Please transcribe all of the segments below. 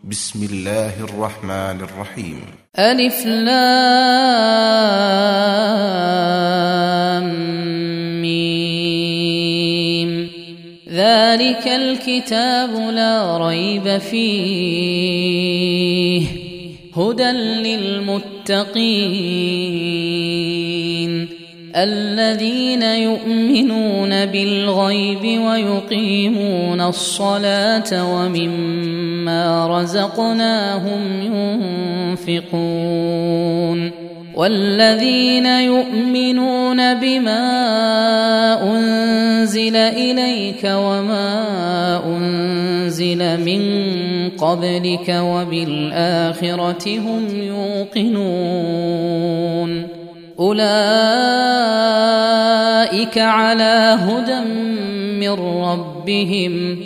بسم الله الرحمن الرحيم. ألف لام ميم. ذلك الكتاب لا ريب فيه هدى للمتقين الذين يؤمنون بالغيب ويقيمون الصلاة ومما رزقناهم ينفقون والذين يؤمنون بما أنزل إليك وما أنزل من قبلك وبالآخرة هم يوقنون أولئك على هدى من ربهم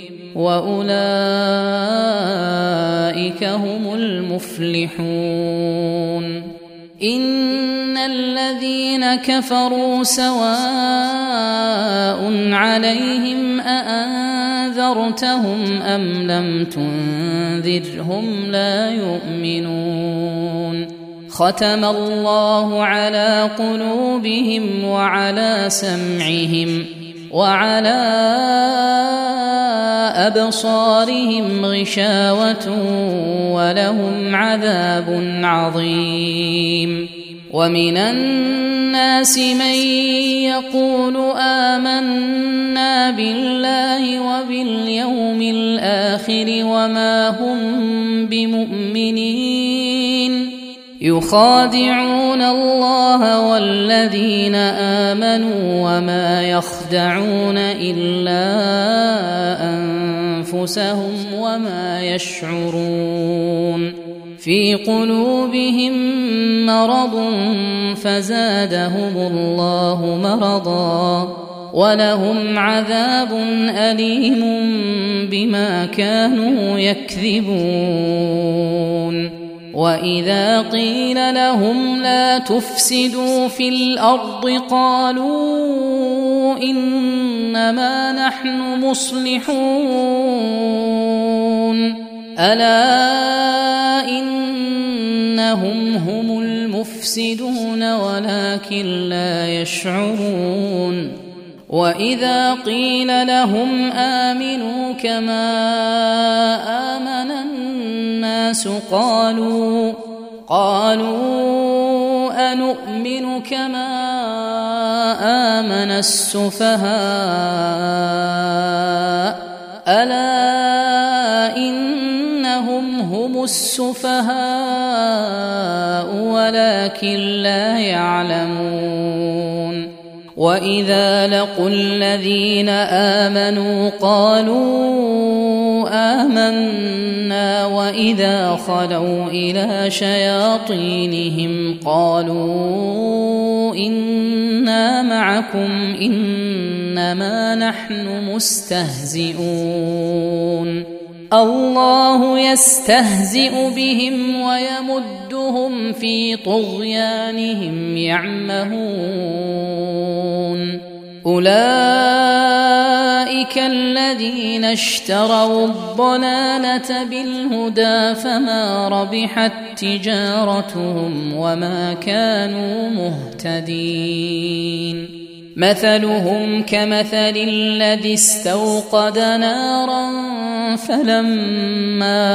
وأولئك هم المفلحون. إن الذين كفروا سواء عليهم أأنذرتهم أم لم تنذرهم لا يؤمنون. ختم الله على قلوبهم وعلى سمعهم وعلى أبصارهم غشاوة ولهم عذاب عظيم. ومن الناس من يقول آمنا بالله وباليوم الآخر وما هم بمؤمنين يخادعون الله والذين آمنوا وما يخدعون إلا أنفسهم وما يشعرون. في قلوبهم مرض فزادهم الله مرضا ولهم عذاب أليم بما كانوا يكذبون. وإذا قيل لهم لا تفسدوا في الأرض قالوا إنما نحن مصلحون ألا إنهم هم المفسدون ولكن لا يشعرون. وإذا قيل لهم آمنوا كما آمن الناس قالوا أنؤمن كما آمن السفهاء ألا إنهم هم السفهاء ولكن لا يعلمون. وإذا لقوا الذين آمنوا قالوا آمنا وإذا خلوا إلى شياطينهم قالوا إنا معكم إنما نحن مستهزئون. الله يستهزئ بهم ويمدهم في طغيانهم يعمهون. أولئك الذين اشتروا الضلالة بالهدى فما ربحت تجارتهم وما كانوا مهتدين. مثلهم كمثل الذي استوقد نارا فلما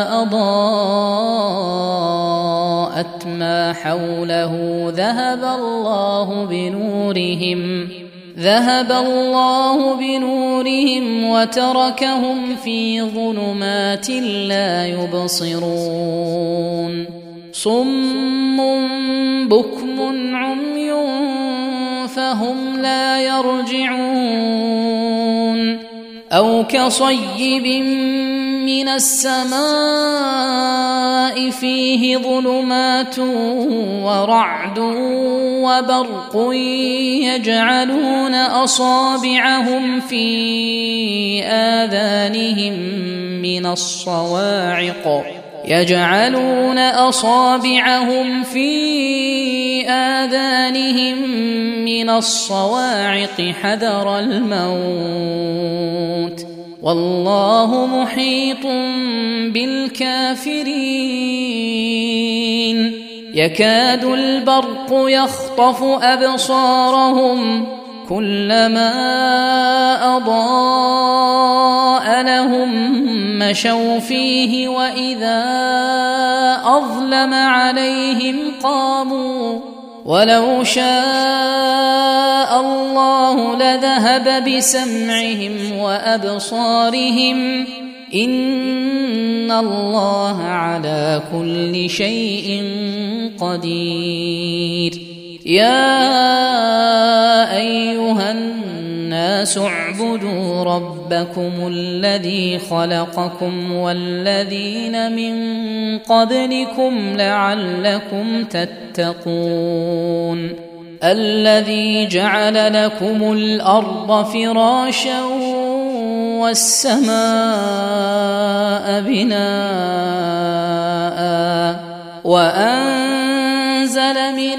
أضاءت ما حوله ذهب الله بنورهم وتركهم في ظلمات لا يبصرون. صم بكم عمي فهم لا يرجعون. أو كصيب من السماء فيه ظلمات ورعد وبرق يجعلون أصابعهم في آذانهم من الصواعق حذر الموت والله محيط بالكافرين يكاد البرق يخطف أبصارهم كلما أضاء لهم مشوا فيه وإذا أظلم عليهم قاموا ولو شاء الله لذهب بسمعهم وأبصارهم إن الله على كل شيء قدير يا أيها الناس اعبدوا ربكم الذي خلقكم والذين من قبلكم لعلكم تتقون الذي جعل لكم الأرض فراشا والسماء بناء وأنزل من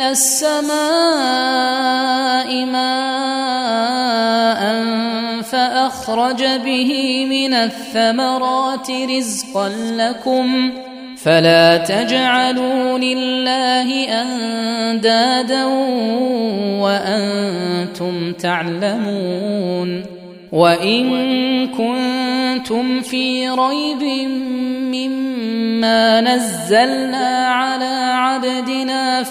السماء ماء فأخرج به من الثمرات رزقا لكم فلا تجعلوا لله أندادا وأنتم تعلمون وإن كنتم في ريب مما نزلنا على عبدنا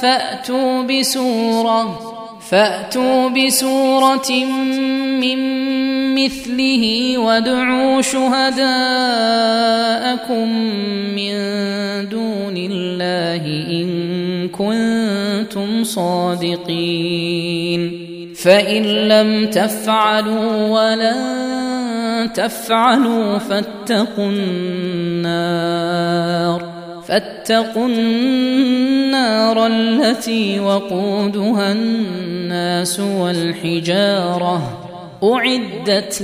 فأتوا بسورة من مثله وادعوا شهداءكم من دون الله إن كنتم صادقين فإن لم تفعلوا ولن تفعلوا فاتقوا النار التي وقودها الناس والحجارة أعدت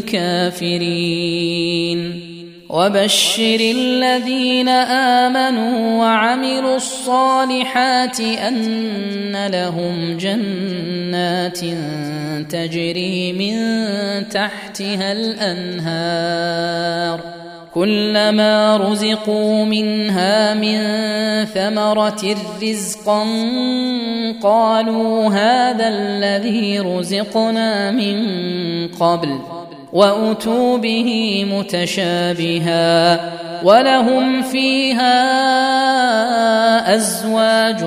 للكافرين وبشر الذين آمنوا وعملوا الصالحات أن لهم جنات تجري من تحتها الأنهار كلما رزقوا منها من ثمرة رزقا قالوا هذا الذي رزقنا من قبل وأتوا به متشابها ولهم فيها أزواج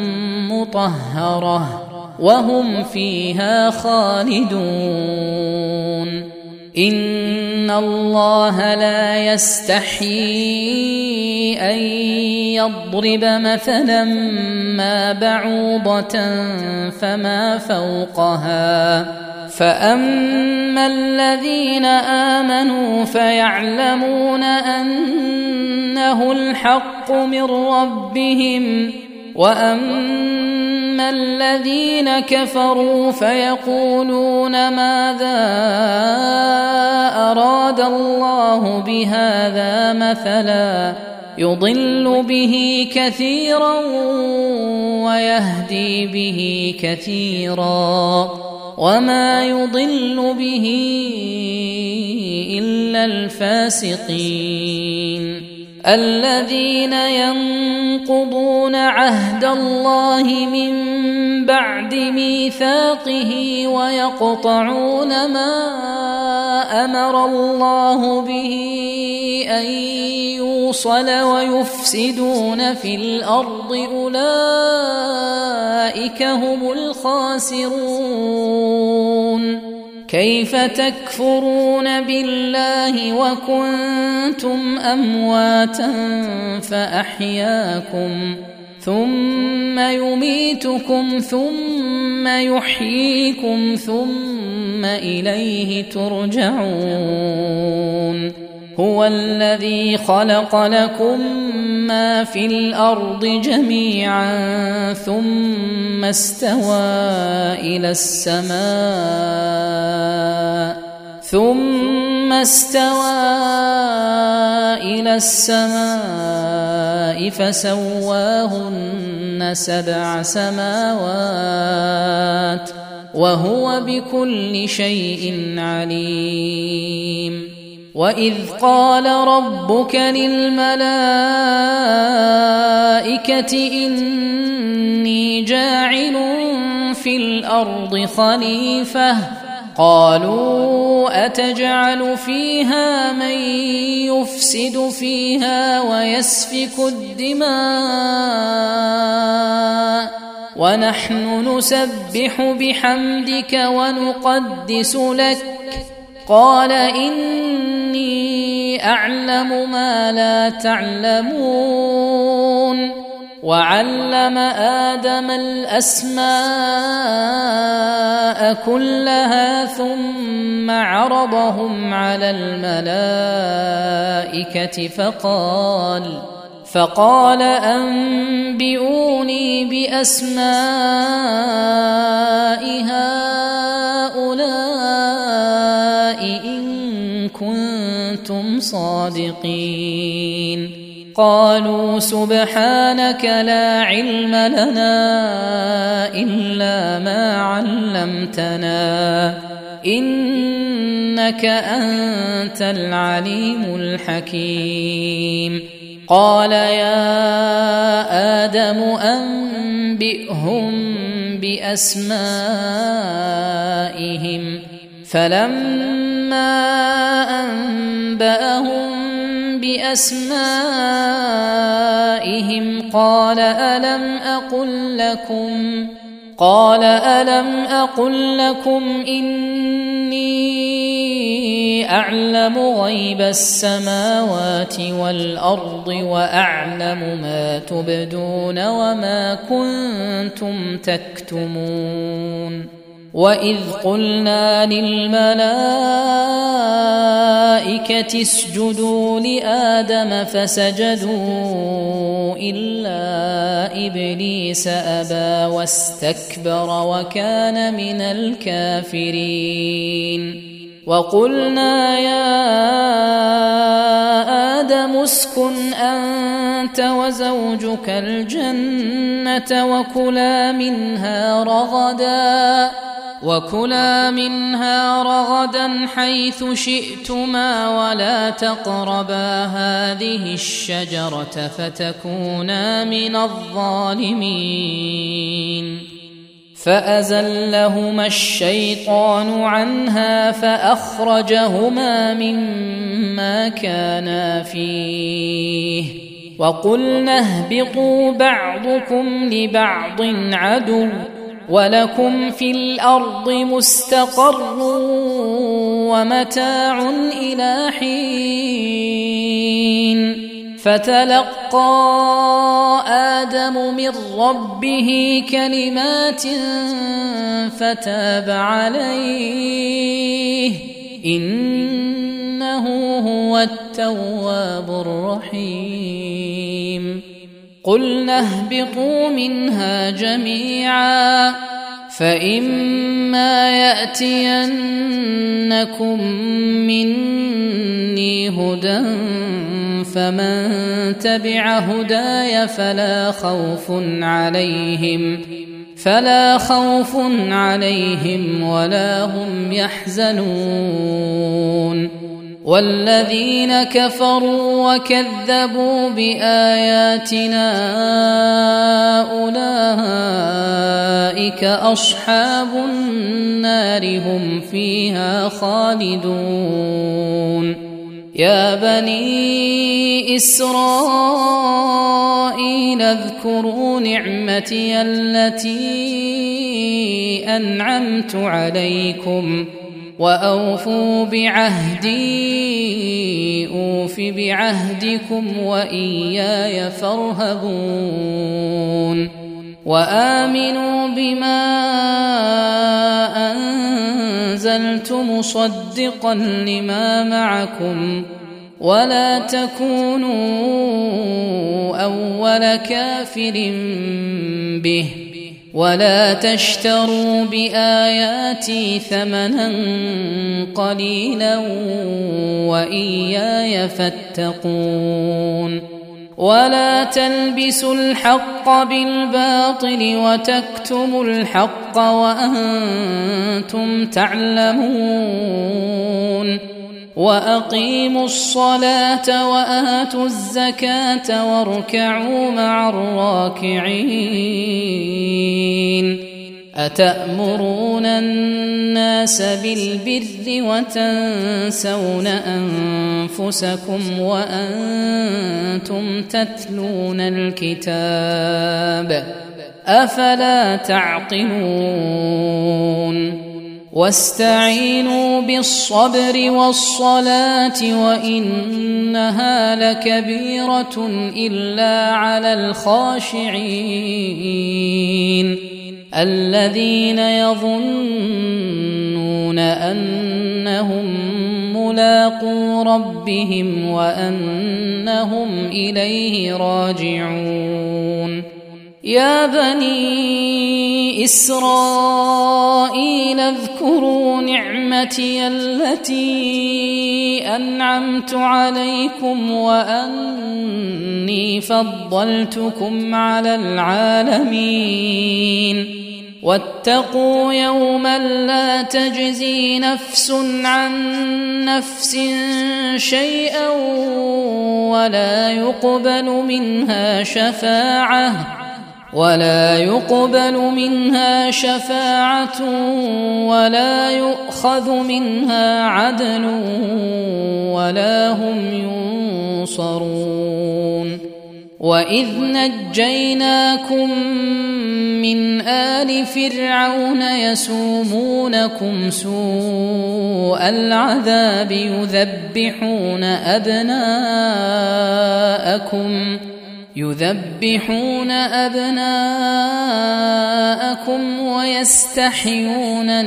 مطهرة وهم فيها خالدون إن الله لا يستحيي أن يضرب مثلا ما بعوضة فما فوقها فأما الذين آمنوا فيعلمون أنه الحق من ربهم وأما الذين كفروا فيقولون ماذا أراد الله بهذا مثلا يضل به كثيرا ويهدي به كثيرا وما يضل به إلا الفاسقين الذين ينقضون عهد الله من بعد ميثاقه ويقطعون ما أمر الله به أن يوصل ويفسدون في الأرض أولئك هم الخاسرون كيف تكفرون بالله وكنتم أمواتا فأحياكم ثم يميتكم ثم يحييكم ثم إليه ترجعون هو الذي خلق لكم ما في الأرض جميعا ثم استوى إلى السماء فسواهن 7 سماوات وهو بكل شيء عليم وإذ قال ربك للملائكة إني جاعل في الأرض خليفة قالوا أتجعل فيها من يفسد فيها ويسفك الدماء ونحن نسبح بحمدك ونقدس لك قال إني أعلم ما لا تعلمون وعلم آدم الأسماء كلها ثم عرضهم على الملائكة فقال أنبئوني بأسماء هؤلاء إن كنتم صادقين قالوا سبحانك لا علم لنا إلا ما علمتنا إنك أنت العليم الحكيم قال يا آدم أنبئهم بأسمائهم فلما أنبأهم بأسمائهم قال ألم أقل لكم إني أعلم غيب السماوات والأرض وأعلم ما تبدون وما كنتم تكتمون وإذ قلنا للملائكة اسجدوا لآدم فسجدوا إلا إبليس أبى واستكبر وكان من الكافرين وقلنا يا آدم اسكن أنت وزوجك الجنة وكلا منها رغدا حيث شئتما ولا تقربا هذه الشجرة فتكونا من الظالمين فأزلهما الشيطان عنها فأخرجهما مما كانا فيه وقلنا اهبطوا بعضكم لبعض عدو ولكم في الأرض مستقر ومتاع إلى حين فتلقى آدم من ربه كلمات فتاب عليه إنه هو التواب الرحيم قلنا اهبطوا منها جميعا فإما يأتينكم مني هدى فمن تبع هداي فلا خوف عليهم ولا هم يحزنون والذين كفروا وكذبوا بآياتنا أولئك أصحاب النار هم فيها خالدون يا بني إسرائيل اذكروا نعمتي التي أنعمت عليكم وأوفوا بعهدي أوف بعهدكم وإياي فارهبون وآمنوا بما أنزلت مصدقا لما معكم ولا تكونوا أول كافر به ولا تشتروا بآياتي ثمنا قليلا وإياي فاتقون ولا تلبسوا الحق بالباطل وتكتموا الحق وأنتم تعلمون وأقيموا الصلاة وآتوا الزكاة واركعوا مع الراكعين أتأمرون الناس بالبر وتنسون أنفسكم وأنتم تتلون الكتاب أفلا تعقلون واستعينوا بالصبر والصلاة وإنها لكبيرة إلا على الخاشعين الذين يظنون أنهم ملاقو ربهم وأنهم إليه راجعون يا بني إسرائيل اذكروا نعمتي التي أنعمت عليكم وأني فضلتكم على العالمين واتقوا يوما لا تجزي نفس عن نفس شيئا ولا يقبل منها شفاعة ولا يؤخذ منها عدل ولا هم ينصرون وإذ نجيناكم من آل فرعون يسومونكم سوء العذاب يذبحون أبناءكم ويستحيون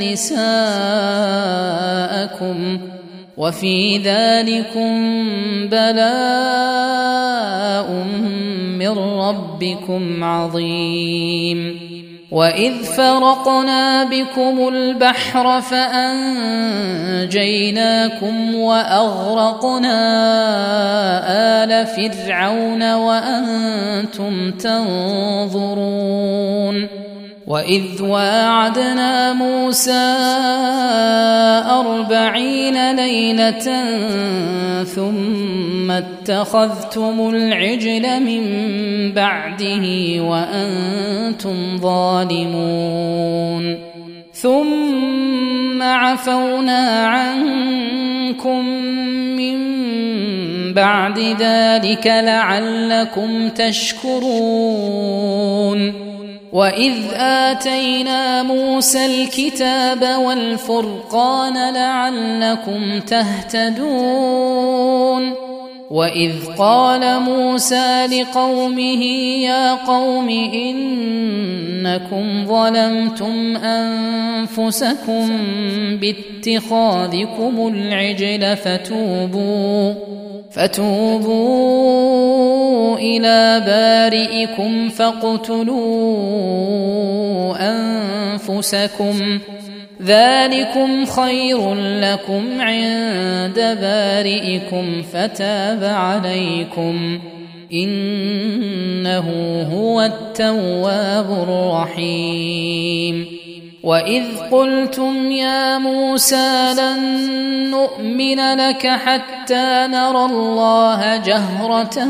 نساءكم وفي ذلكم بلاء من ربكم عظيم وإذ فرقنا بكم البحر فأنجيناكم وأغرقنا آل فرعون وأنتم تنظرون وإذ واعدنا موسى 40 ليلة ثم اتخذتم العجل من بعده وأنتم ظالمون ثم عفونا عنكم من بعد ذلك لعلكم تشكرون وإذ آتينا موسى الكتاب والفرقان لعلكم تهتدون وإذ قال موسى لقومه يا قوم إنكم ظلمتم أنفسكم باتخاذكم العجل فتوبوا إلى بارئكم فاقتلوا أنفسكم ذلكم خير لكم عند بارئكم فتاب عليكم إنه هو التواب الرحيم وإذ قلتم يا موسى لن نؤمن لك حتى نرى الله جهرة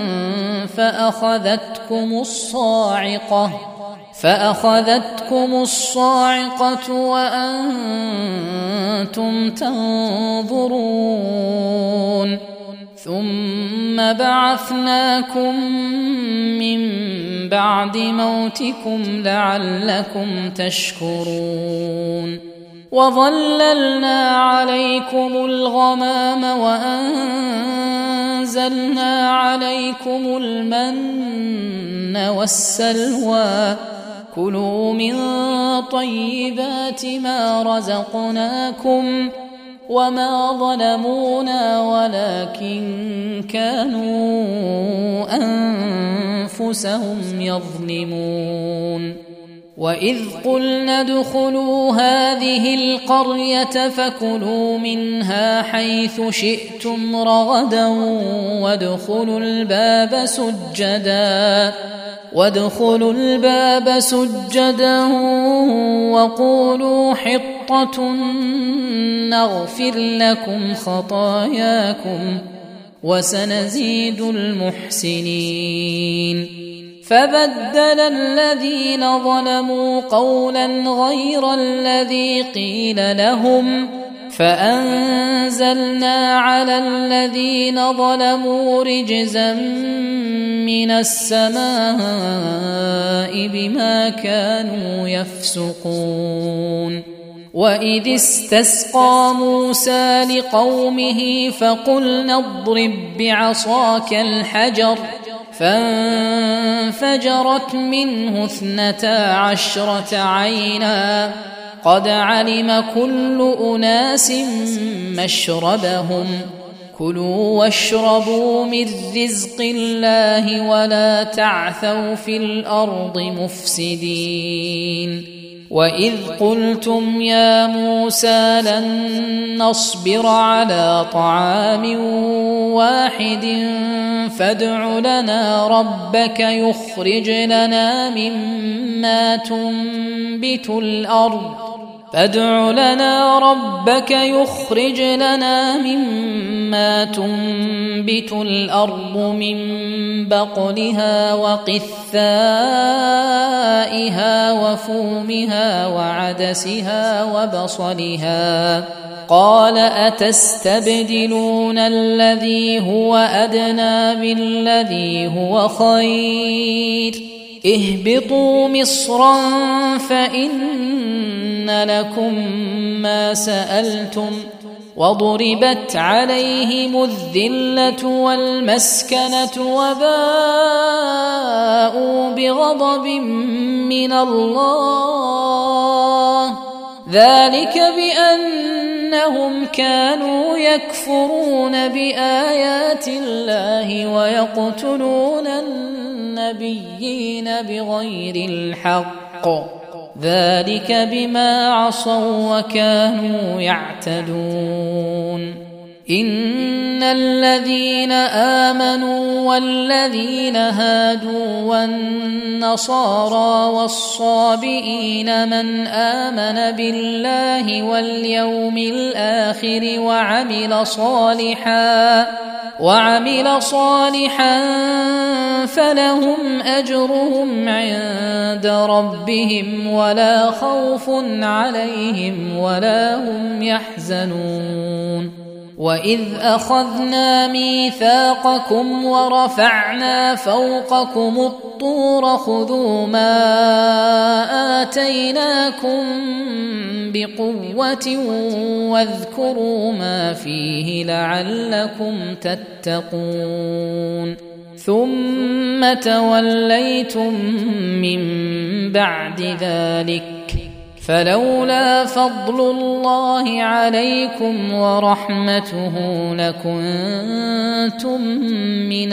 فأخذتكم الصاعقة وأنتم تنظرون ثم بعثناكم من بعد موتكم لعلكم تشكرون وظللنا عليكم الغمام وأنزلنا عليكم المن والسلوى كلوا من طيبات ما رزقناكم وما ظلمونا ولكن كانوا أنفسهم يظلمون وإذ قلنا ادخلوا هذه القرية فكلوا منها حيث شئتم رغدا وادخلوا الباب سجدا وقولوا حطة نغفر لكم خطاياكم وسنزيد المحسنين. فبدل الذين ظلموا قولا غير الذي قيل لهم فأنزلنا على الذين ظلموا رجزا من السماء بما كانوا يفسقون. وإذ استسقى موسى لقومه فقلنا اضرب بعصاك الحجر فانفجرت منه 12 عينا قد علم كل أناس مشربهم كلوا واشربوا من رزق الله ولا تعثوا في الأرض مفسدين. وإذ قلتم يا موسى لن نصبر على طعام واحد فادع لنا ربك يخرج لنا مما تنبت الأرض من بقلها وقثائها وفومها وعدسها وبصلها قال أتستبدلون الذي هو أدنى بالذي هو خير اهبطوا مصرا فإن لكم ما سألتم وضربت عليهم الذلة والمسكنة وباءوا بغضب من الله ذلك بأنهم كانوا يكفرون بآيات الله ويقتلون النبيين بغير الحق ذلك بما عصوا وكانوا يعتدون. إن الذين آمنوا والذين هادوا والنصارى والصابئين من آمن بالله واليوم الآخر وعمل صالحا فلهم أجرهم عند ربهم ولا خوف عليهم ولا هم يحزنون. وإذ أخذنا ميثاقكم ورفعنا فوقكم الطور خذوا ما آتيناكم بقوة واذكروا ما فيه لعلكم تتقون. ثم توليتم من بعد ذلك فلولا فضل الله عليكم ورحمته لكنتم من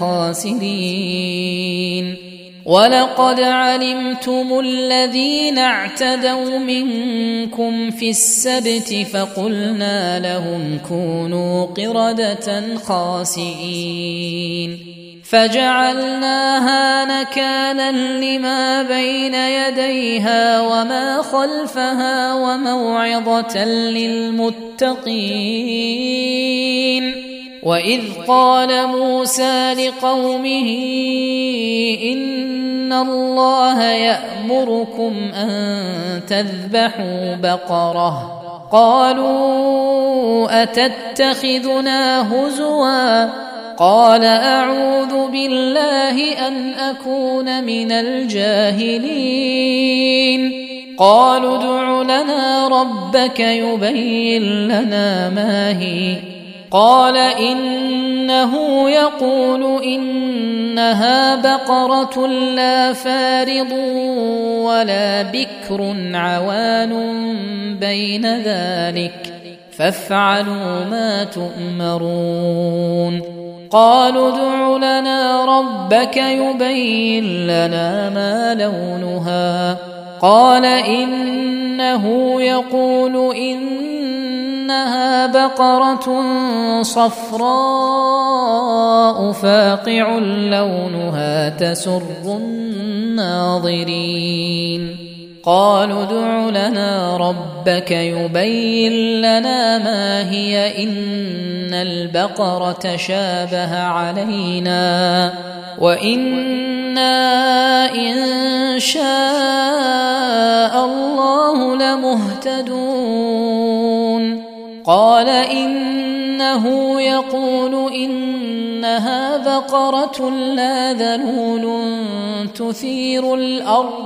الخاسرين. ولقد علمتم الذين اعتدوا منكم في السبت فقلنا لهم كونوا قردة خاسئين فجعلناها نكالا لما بين يديها وما خلفها وموعظة للمتقين. وإذ قال موسى لقومه إن الله يأمركم أن تذبحوا بقرة قالوا أتتخذنا هزوا قال أعوذ بالله أن أكون من الجاهلين. قالوا ادع لنا ربك يبين لنا ما هي قال إنه يقول إنها بقرة لا فارض ولا بكر عوان بين ذلك فافعلوا ما تؤمرون. قالوا ادع لنا ربك يبين لنا ما لونها قال إنه يقول إنها بقرة صفراء فاقع لونها تسر الناظرين. قالوا ادع لنا ربك يبين لنا ما هي إن البقرة شابه علينا وإنا إن شاء الله لمهتدون. قال إنه يقول إنها بقرة لا ذلول تثير الأرض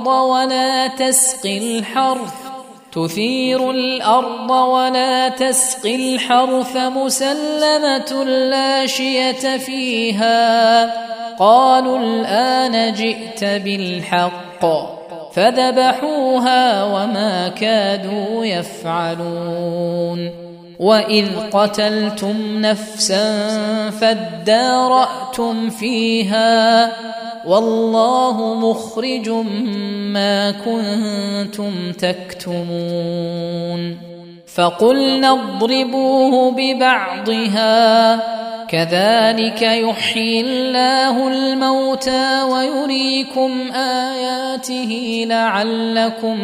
ولا تسقي الحرث مسلمة لا شية فيها. قالوا الآن جئت بالحق فذبحوها وما كادوا يفعلون. وإذ قتلتم نفسا فادارأتم فيها والله مخرج ما كنتم تكتمون. فقلنا اضربوه ببعضها كذلك يحيي الله الموتى ويريكم آياته لعلكم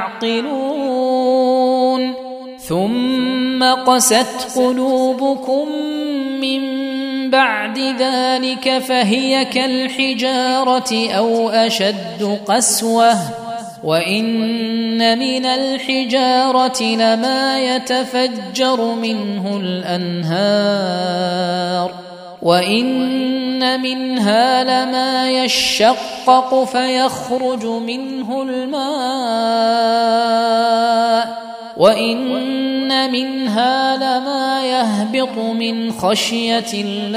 تعقلون. ثم قست قلوبكم من بعد ذلك فهي كالحجارة أو أشد قسوة وإن من الحجارة لما يتفجر منه الأنهار وإن منها لما يشقق فيخرج منه الماء وإن منها لما يهبط من خشية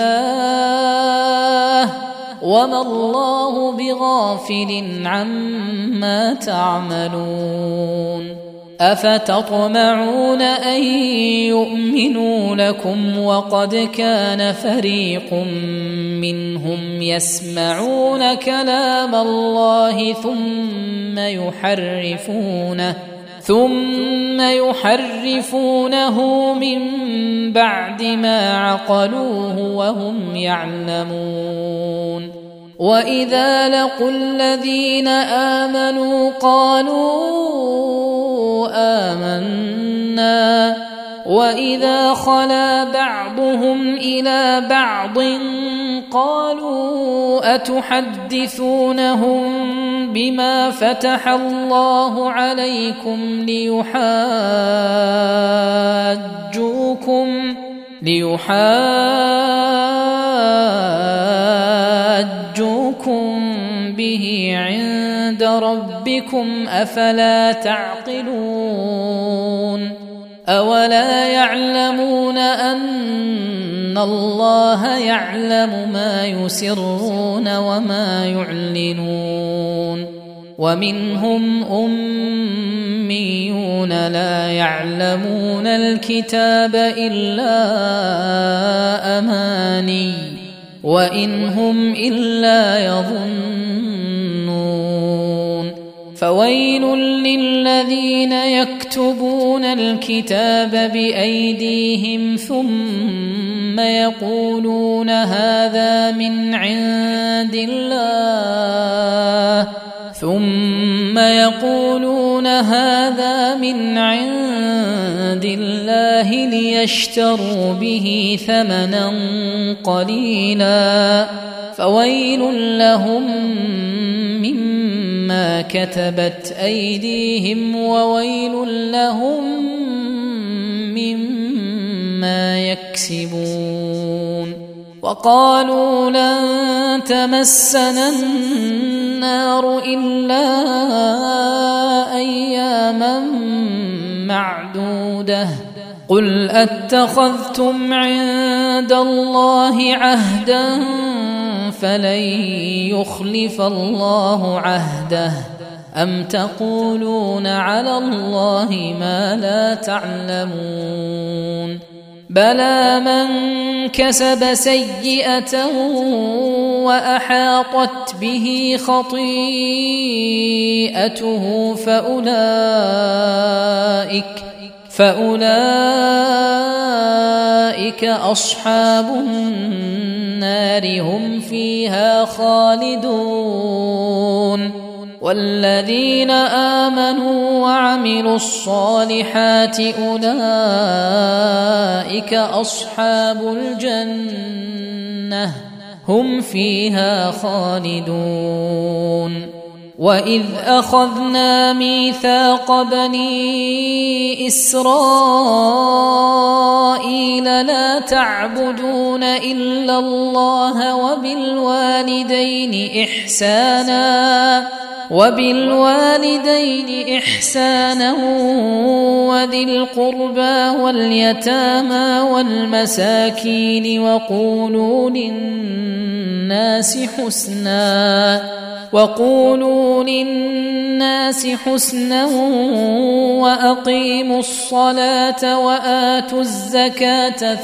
الله وما الله بغافل عما تعملون. أفتطمعون أن يؤمنوا لكم وقد كان فريق منهم يسمعون كلام الله ثم يحرفونه من بعد ما عقلوه وهم يعلمون. وإذا لقوا الذين آمنوا قالوا آمنا وإذا خلا بعضهم إلى بعض قالوا أتحدثونهم بما فتح الله عليكم ليحاجوكم به عند ربكم أفلا تعقلون. أولا يعلمون أن الله يعلم ما يسرون وما يعلنون. ومنهم أميون لا يعلمون الكتاب إلا أماني وإن هم إلا يظنون. فويل للذين يكتبون الكتاب بأيديهم ثم يقولون هذا من عند الله ليشتروا به ثمنا قليلا فويل لهم مما كتبت أيديهم وويل لهم مما يكسبون. وقالوا لن تمسنا النار إلا أياما معدودة قل أتخذتم عند الله عهدا فلن يخلف الله عهده أم تقولون على الله ما لا تعلمون بلى من كسب سيئة وأحاطت به خطيئته فأولئك أصحاب النار هم فيها خالدون والذين آمنوا وعملوا الصالحات أولئك أصحاب الجنة هم فيها خالدون وإذ أخذنا ميثاق بني إسرائيل لا تعبدون إلا الله وبالوالدين إحسانا وذي القربى واليتامى والمساكين وقولوا للناس حسنا وأقيموا الصلاة وآتوا الزكاة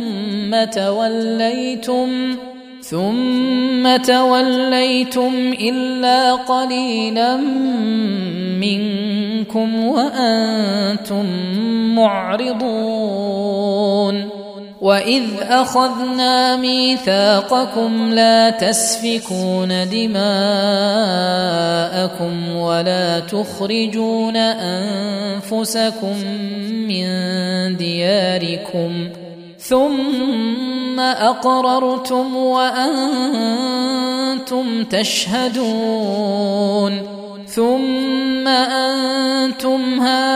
ثم توليتم إلا قليلا منكم وأنتم معرضون وإذ أخذنا ميثاقكم لا تسفكون دماءكم ولا تخرجون أنفسكم من دياركم ثم أقررتم وأنتم تشهدون ثم أنتم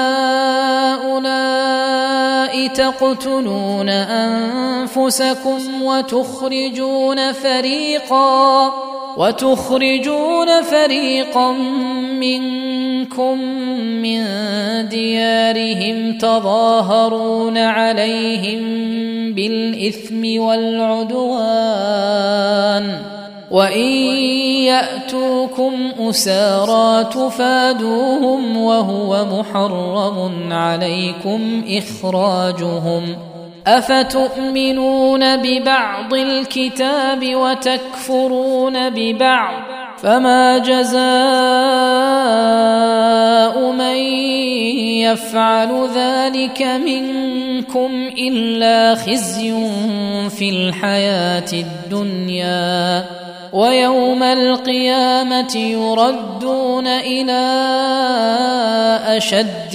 هؤلاء تقتلون أنفسكم وتخرجون فريقا منكم من ديارهم تظاهرون عليهم بالإثم والعدوان وإن يأتوكم أسارى تفادوهم وهو محرم عليكم إخراجهم أفتؤمنون ببعض الكتاب وتكفرون ببعض فما جزاء من يفعل ذلك منكم إلا خزي في الحياة الدنيا ويوم القيامة يردون إلى أشد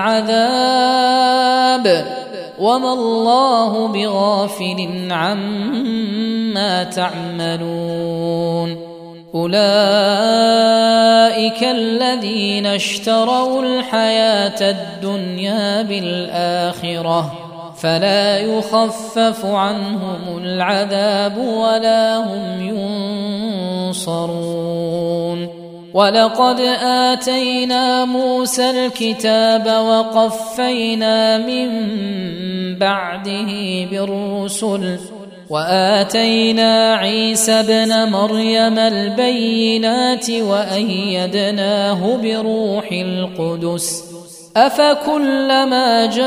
العذاب وما الله بغافل عما تعملون أولئك الذين اشتروا الحياة الدنيا بالآخرة فلا يخفف عنهم العذاب ولا هم ينصرون ولقد آتينا موسى الكتاب وقفينا من بعده بالرسل وآتينا عيسى ابن مريم البينات وأيدناه بروح القدس أفكلما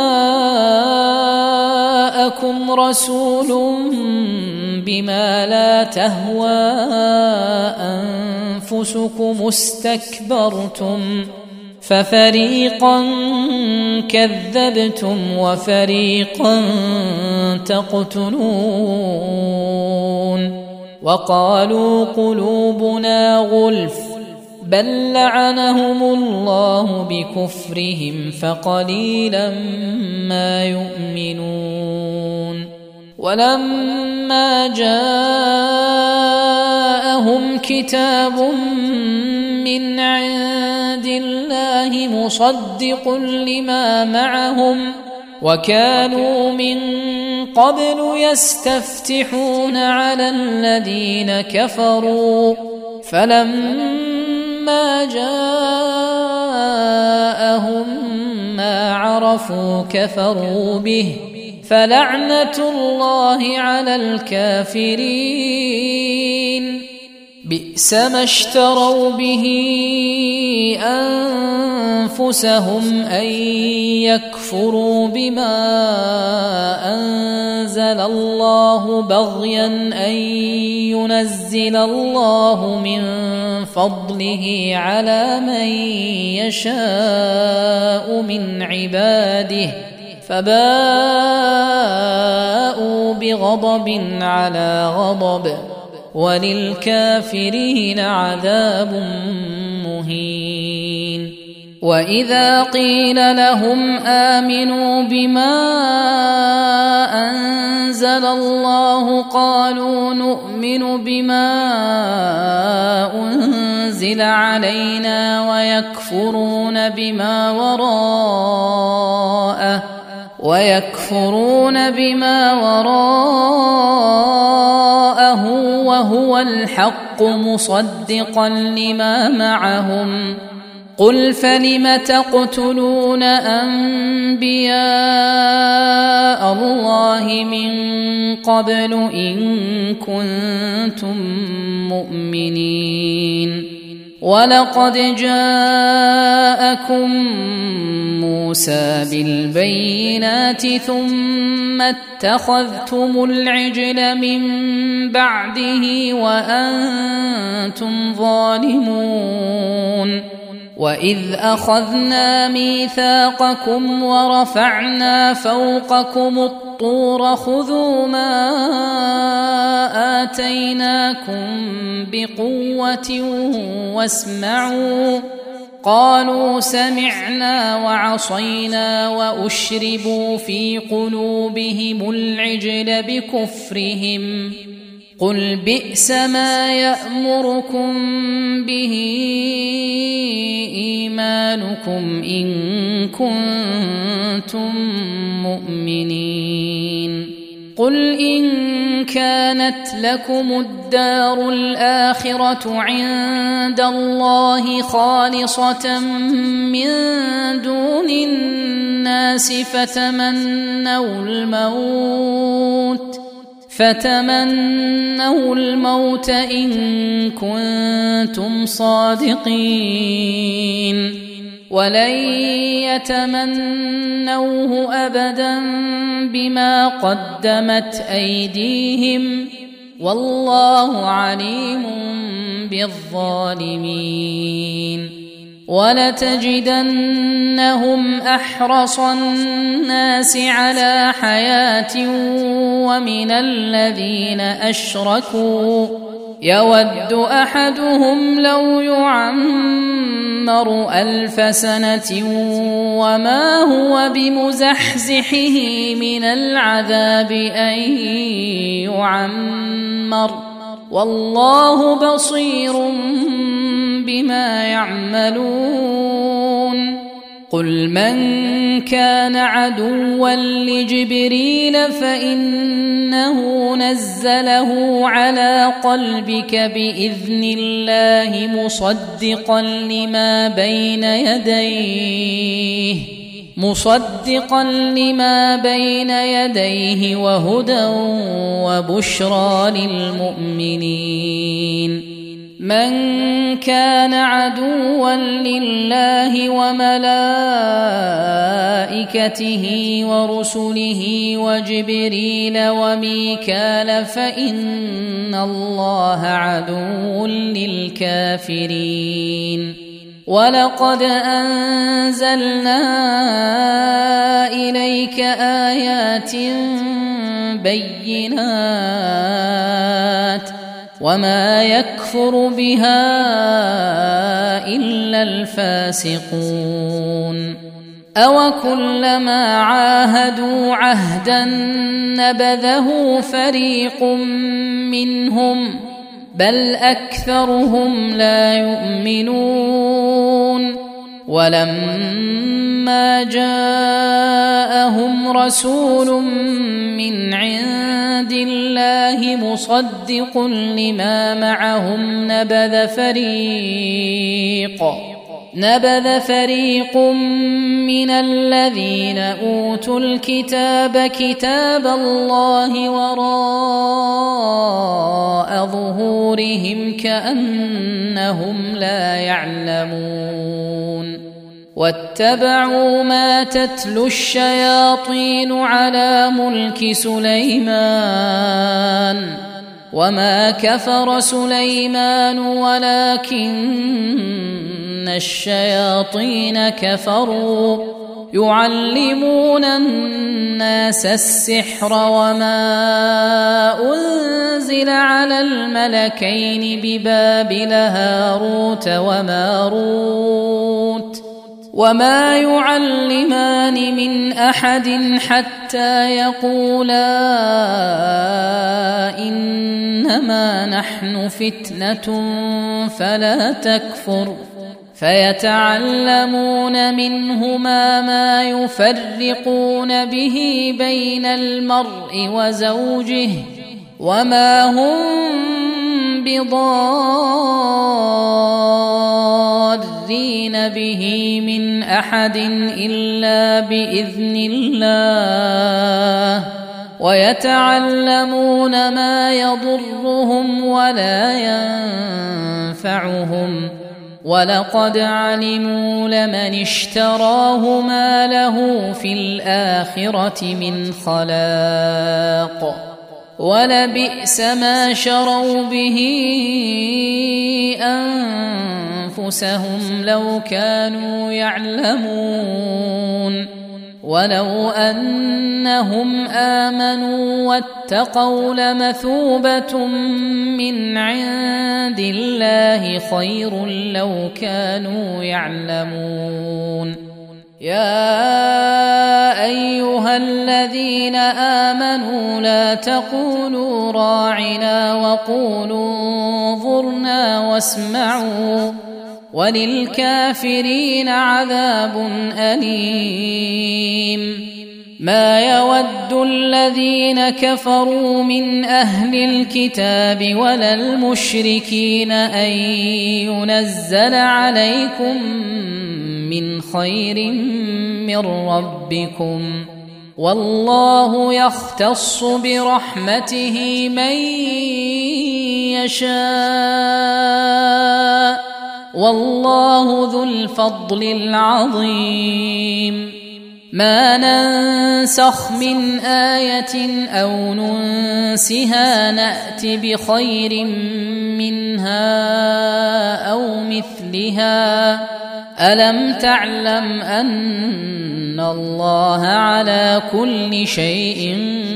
جاءكم رسول بما لا تهوى أنفسكم استكبرتم ففريقا كذبتم وفريقا تقتلون وقالوا قلوبنا غلف بل لعنهم الله بكفرهم فقليلا ما يؤمنون ولما جاءهم كتاب من عند الله مصدق لما معهم وكانوا من قبل يستفتحون على الذين كفروا فلما جاءهم ما عرفوا كفروا به فلعنة الله على الكافرين بئس ما اشتروا به أنفسهم أن يكفروا بما أنزل الله بغيا أن ينزل الله من فضله على من يشاء من عباده فباءوا بغضب على غضب وللكافرين عذاب مهين. وإذا قيل لهم آمنوا بما أنزل الله قالوا نؤمن بما أنزل علينا ويكفرون بما وراءه وهو الحق مصدقا لما معهم قل فلم تقتلون أنبياء الله من قبل إن كنتم مؤمنين ولقد جاءكم موسى بالبينات ثم اتخذتم العجل من بعده وأنتم ظالمون وإذ أخذنا ميثاقكم ورفعنا فوقكم الطور خذوا ما آتيناكم بقوة واسمعوا قالوا سمعنا وعصينا وأشربوا في قلوبهم العجل بكفرهم قل بئس ما يأمركم به إيمانكم إن كنتم مؤمنين قل إن كانت لكم الدار الآخرة عند الله خالصة من دون الناس فتمنوا الموت إن كنتم صادقين ولن يتمنوه أبدا بما قدمت أيديهم والله عليم بالظالمين ولتجدنهم أحرص الناس على حياة ومن الذين أشركوا يود أحدهم لو يعمر 1000 سنة وما هو بمزحزحه من العذاب أن يعمر والله بصير بما يعملون قل من كان عدوا لجبريل فإنه نزله على قلبك بإذن الله مصدقا لما بين يديه وهدى وبشرى للمؤمنين من كان عدوا لله وملائكته ورسله وجبريل وميكال فإن الله عدو للكافرين ولقد أنزلنا إليك آيات بينات وما يكفر بها إلا الفاسقون أوكلما عاهدوا عهدا نبذه فريق منهم بل أكثرهم لا يؤمنون ولما جاءهم رسول من عند الله مصدق لما معهم نبذ فريق من الذين أوتوا الكتاب كتاب الله وراء ظهورهم كأنهم لا يعلمون واتبعوا ما تتلو الشياطين على ملك سليمان وما كفر سليمان ولكن الشياطين كفروا يعلمون الناس السحر وما أنزل على الملكين ببابل هاروت وماروت وما يعلمان من أحد حتى يقولا إنما نحن فتنة فلا تكفر فيتعلمون منهما ما يفرقون به بين المرء وزوجه وما هم بضارين به من أحد إلا بإذن الله ويتعلمون ما يضرهم ولا ينفعهم ولقد علموا لمن اشتراه ما له في الآخرة من خلاق ولبئس ما شروا به أنفسهم لو كانوا يعلمون ولو أنهم آمنوا واتقوا لمثوبة من عند الله خير لو كانوا يعلمون يا أيها الذين آمنوا لا تقولوا راعنا وقولوا انظرنا واسمعوا وللكافرين عذاب أليم ما يود الذين كفروا من أهل الكتاب ولا المشركين أن ينزل عليكم من خير من ربكم والله يختص برحمته من يشاء والله ذو الفضل العظيم ما ننسخ من آية أو ننسها نأت بخير منها أو مثلها ألم تعلم أن الله على كل شيء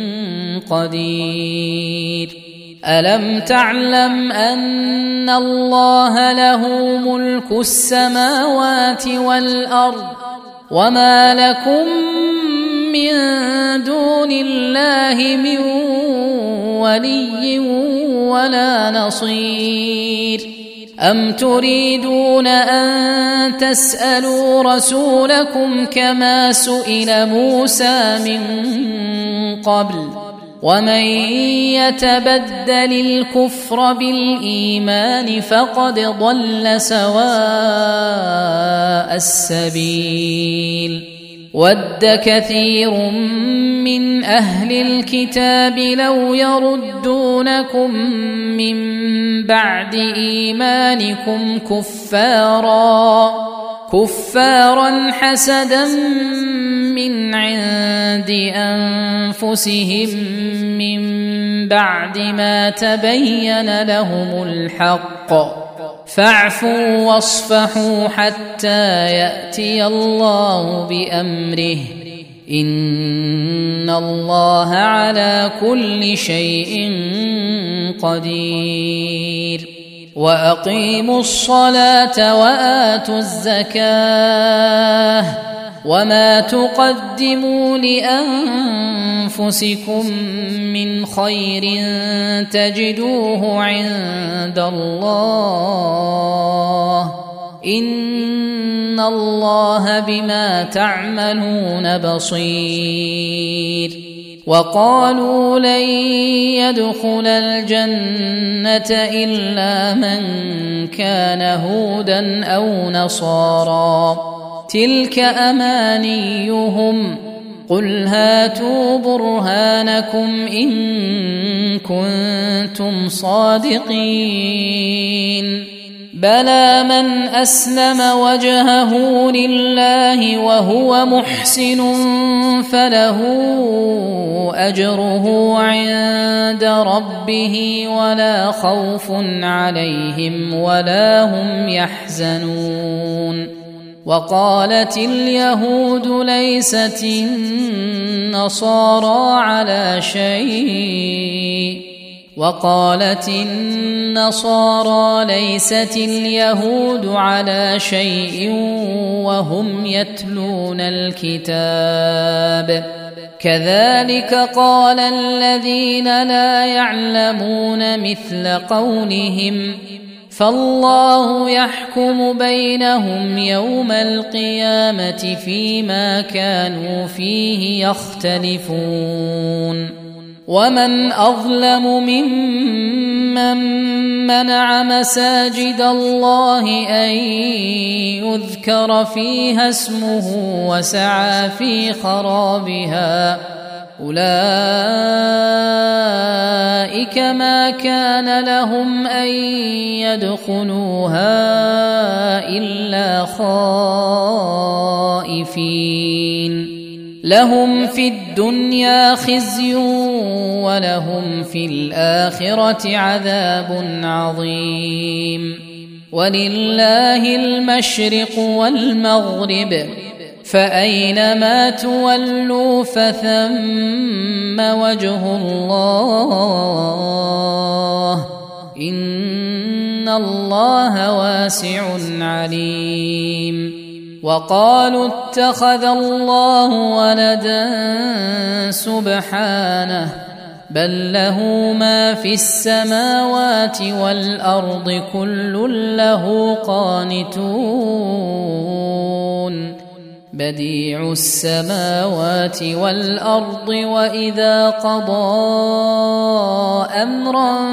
قدير ألم تعلم أن الله له ملك السماوات والأرض وما لكم من دون الله من ولي ولا نصير أم تريدون أن تسألوا رسولكم كما سئل موسى من قبل ومن يتبدل الكفر بالإيمان فقد ضل سواء السبيل ود كثير من أهل الكتاب لو يردونكم من بعد إيمانكم كفارا حسدا من عند أنفسهم من بعد ما تبين لهم الحق فاعفوا واصفحوا حتى يأتي الله بأمره إن الله على كل شيء قدير وأقيموا الصلاة وآتوا الزكاة وما تقدموا لأنفسكم من خير تجدوه عند الله إن الله بما تعملون بصير وقالوا لن يدخل الجنة إلا من كان هودا أو نصارى تلك أمانيهم قل هاتوا برهانكم إن كنتم صادقين بلى من أسلم وجهه لله وهو محسن فله أجره عند ربه ولا خوف عليهم ولا هم يحزنون وقالت اليهود ليست النصارى على شيء وقالت النصارى ليست اليهود على شيء وهم يتلون الكتاب كذلك قال الذين لا يعلمون مثل قولهم فالله يحكم بينهم يوم القيامة فيما كانوا فيه يختلفون ومن أظلم ممن منع مساجد الله أن يذكر فيها اسمه وسعى في خرابها أولئك ما كان لهم أن يدخلوها إلا خائفين لهم في الدنيا خزي ولهم في الآخرة عذاب عظيم ولله المشرق والمغرب فأينما تولوا فثم وجه الله إن الله واسع عليم وقالوا اتخذ الله ولدا سبحانه بل له ما في السماوات والأرض كل له قانتون بديع السماوات والأرض وإذا قضى أمرا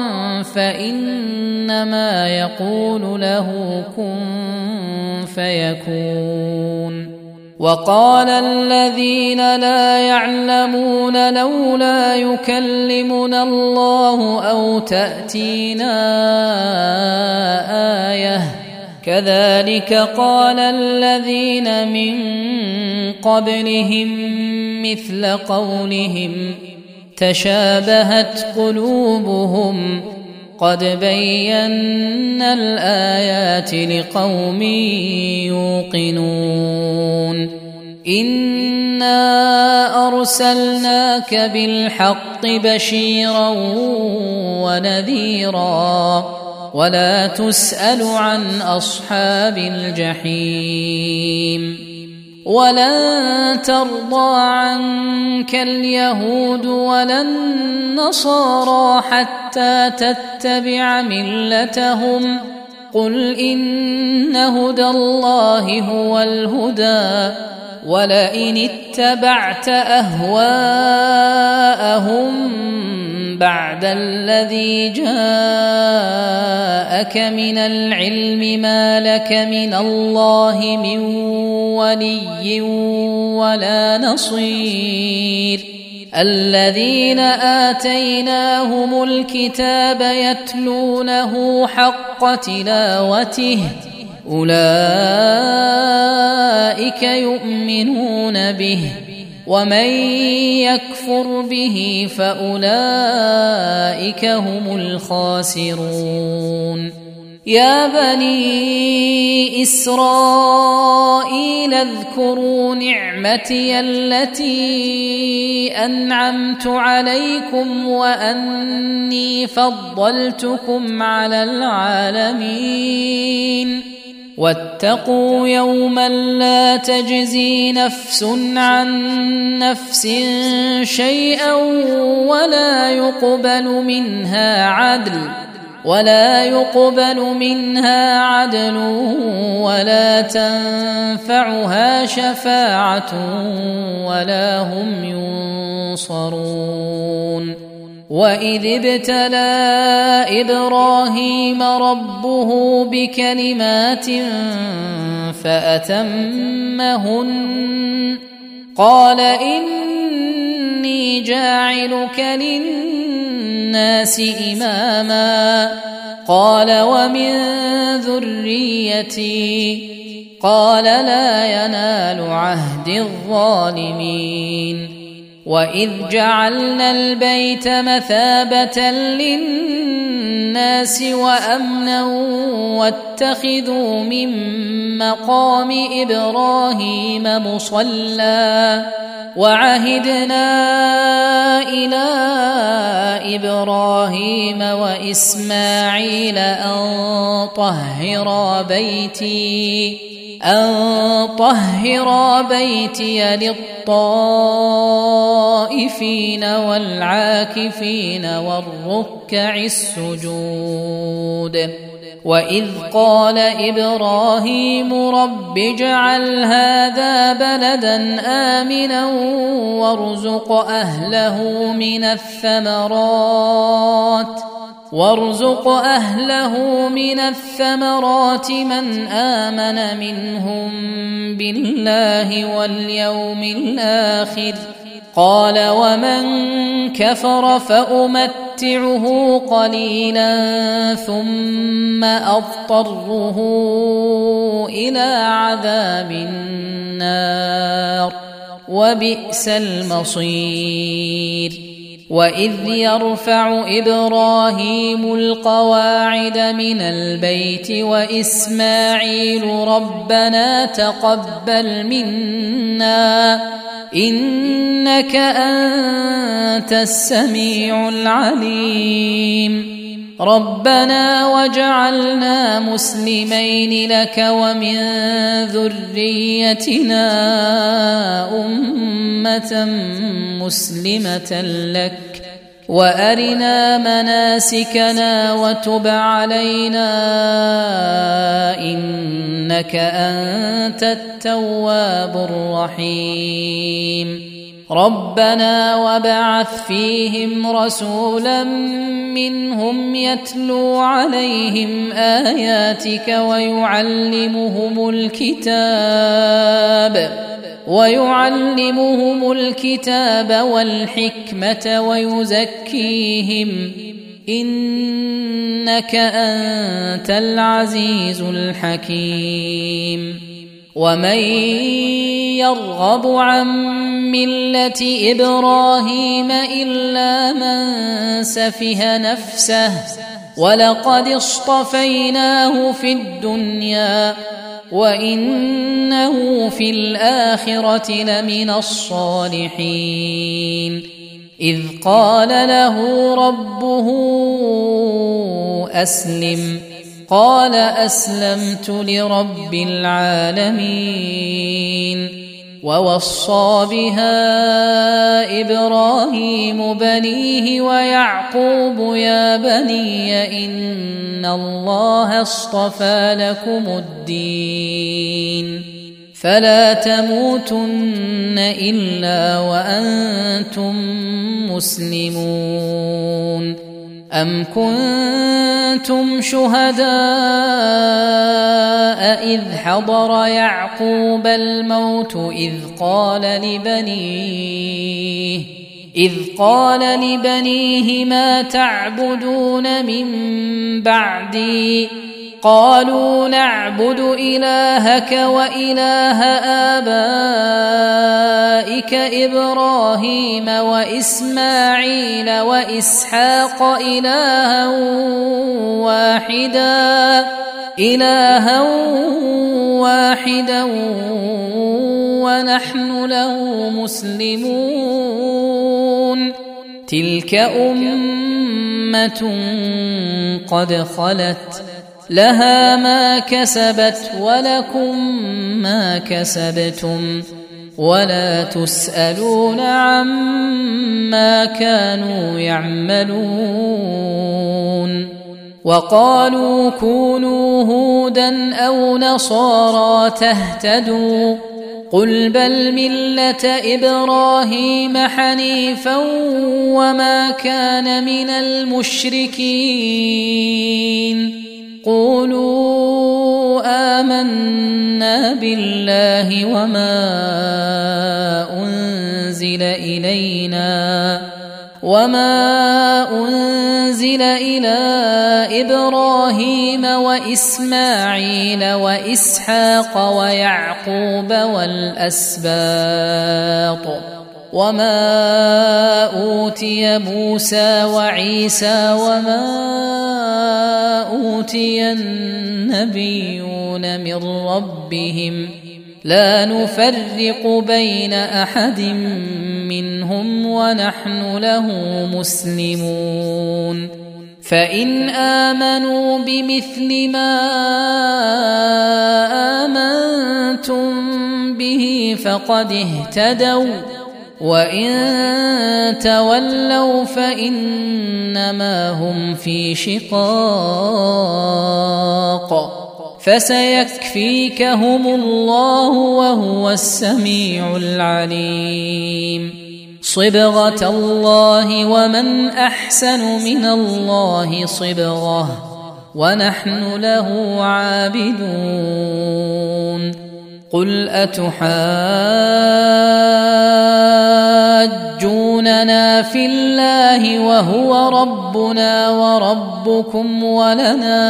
فإنما يقول له كن فيكون وقال الذين لا يعلمون لولا يكلمنا الله أو تأتينا آية كذلك قال الذين من قبلهم مثل قولهم تشابهت قلوبهم قد بينا الآيات لقوم يوقنون إنا أرسلناك بالحق بشيرا ونذيرا ولا تسأل عن أصحاب الجحيم ولن ترضى عنك اليهود ولا النصارى حتى تتبع ملتهم قل إن هدى الله هو الهدى ولئن اتبعت أهواءهم بعد الذي جاءك من العلم ما لك من الله من ولي ولا نصير الذين آتيناهم الكتاب يتلونه حق تلاوته أولئك يؤمنون به ومن يكفر به فأولئك هم الخاسرون يا بني إسرائيل اذكروا نعمتي التي أنعمت عليكم وأني فضلتكم على العالمين واتقوا يوما لا تجزي نفس عن نفس شيئا ولا يقبل منها عدل ولا يقبل منها عدل ولا تنفعها شفاعة ولا هم ينصرون. وإذ ابتلى إبراهيم ربه بكلمات فأتمهن قال إني جاعلك للناس إماما قال ومن ذريتي قال لا ينال عهد الظالمين. وإذ جعلنا البيت مثابة للناس وأمنا واتخذوا من مقام إبراهيم مصلى وعهدنا إلى إبراهيم وإسماعيل أن طهرا بيتي للطائفين والعاكفين والركع السجود. وإذ قال إبراهيم رب اجعل هذا بلدا آمنا وارزق أهله من الثمرات من آمن منهم بالله واليوم الآخر قال ومن كفر فأمتعه قليلا ثم أضطره إلى عذاب النار وبئس المصير. وإذ يرفع إبراهيم القواعد من البيت وإسماعيل ربنا تقبل منا إنك أنت السميع العليم ربنا واجعلنا مسلمين لك ومن ذريتنا أمة مسلمة لك وأرنا مناسكنا وتب علينا إنك أنت التواب الرحيم. ربنا وابعث فيهم رسولا منهم يتلو عليهم آياتك ويعلمهم الكتاب والحكمة ويزكيهم إنك أنت العزيز الحكيم. ومن يرغب عن ملة إبراهيم إلا من سفه نفسه ولقد اصطفيناه في الدنيا وإنه في الآخرة لمن الصالحين. إذ قال له ربه أسلم قال أسلمت لرب العالمين. ووصى بها إبراهيم بنيه ويعقوب يا بني إن الله اصطفى لكم الدين فلا تموتن إلا وأنتم مسلمون. أم كنتم شهداء إذ حضر يعقوب الموت إذ قال لبنيه ما تعبدون من بعدي قالوا نعبد إلهك وإله آبائك إبراهيم وإسماعيل وإسحاق إلها واحدا ونحن له مسلمون. تلك أمة قد خلت لها ما كسبت ولكم ما كسبتم ولا تسألون عما كانوا يعملون. وقالوا كونوا هودا أو نصارى تهتدوا قل بل ملة إبراهيم حنيفا وما كان من المشركين قولوا آمنا بالله وما أنزل إلى إبراهيم وإسماعيل وإسحاق ويعقوب والأسباط وما أوتي موسى وعيسى وما أوتي النبيون من ربهم لا نفرق بين أحد منهم ونحن له مسلمون فإن آمنوا بمثل ما آمنتم به فقد اهتدوا وإن تولوا فإنما هم في شقاق فسيكفيكهم الله وهو السميع العليم صبغة الله ومن أحسن من الله صبغة ونحن له عابدون قل أتحاجوننا في الله وهو ربنا وربكم ولنا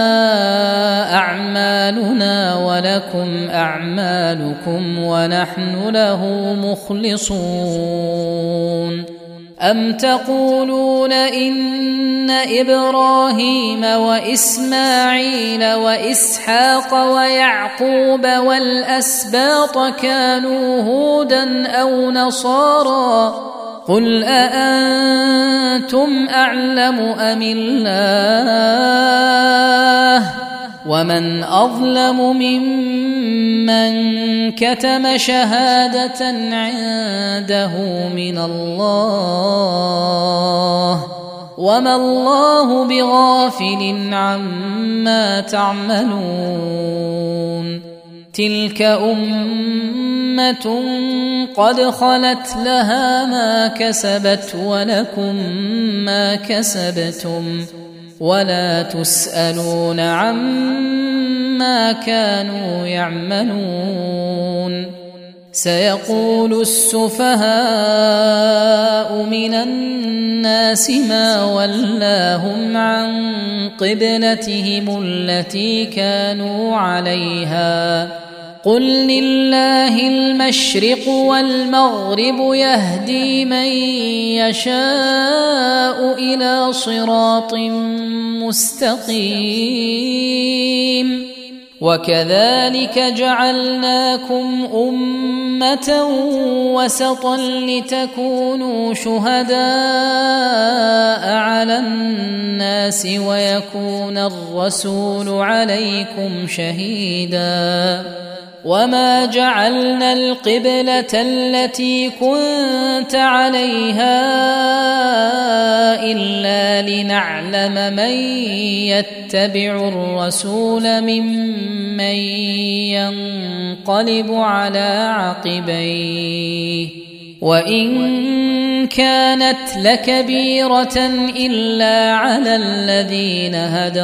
أعمالنا ولكم أعمالكم ونحن له مخلصون أم تقولون إن إبراهيم وإسماعيل وإسحاق ويعقوب والأسباط كانوا هودا أو نصارى قل أأنتم أعلم أم الله ومن أظلم ممن كتم شهادة عنده من الله وما الله بغافل عما تعملون تلك أمة قد خلت لها ما كسبت ولكم ما كسبتم ولا تسألون عما كانوا يعملون سيقول السفهاء من الناس ما ولاهم عن قبلتهم التي كانوا عليها قل لله المشرق والمغرب يهدي من يشاء إلى صراط مستقيم وكذلك جعلناكم أمة وسطا لتكونوا شهداء على الناس ويكون الرسول عليكم شهيدا وما جعلنا القبلة التي كنت عليها إلا لنعلم من يتبع الرسول ممن ينقلب على عقبيه وإن كانت لكبيرة إلا على الذين هدى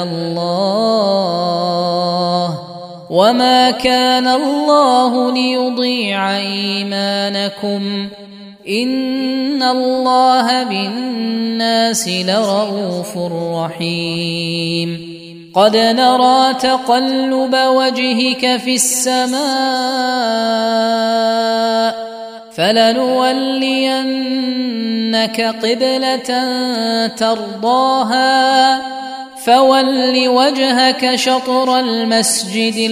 الله وما كان الله ليضيع إيمانكم إن الله بالناس لرءوف رحيم قد نرى تقلب وجهك في السماء فلنولينك قبلة ترضاها فول وجهك شطر المسجد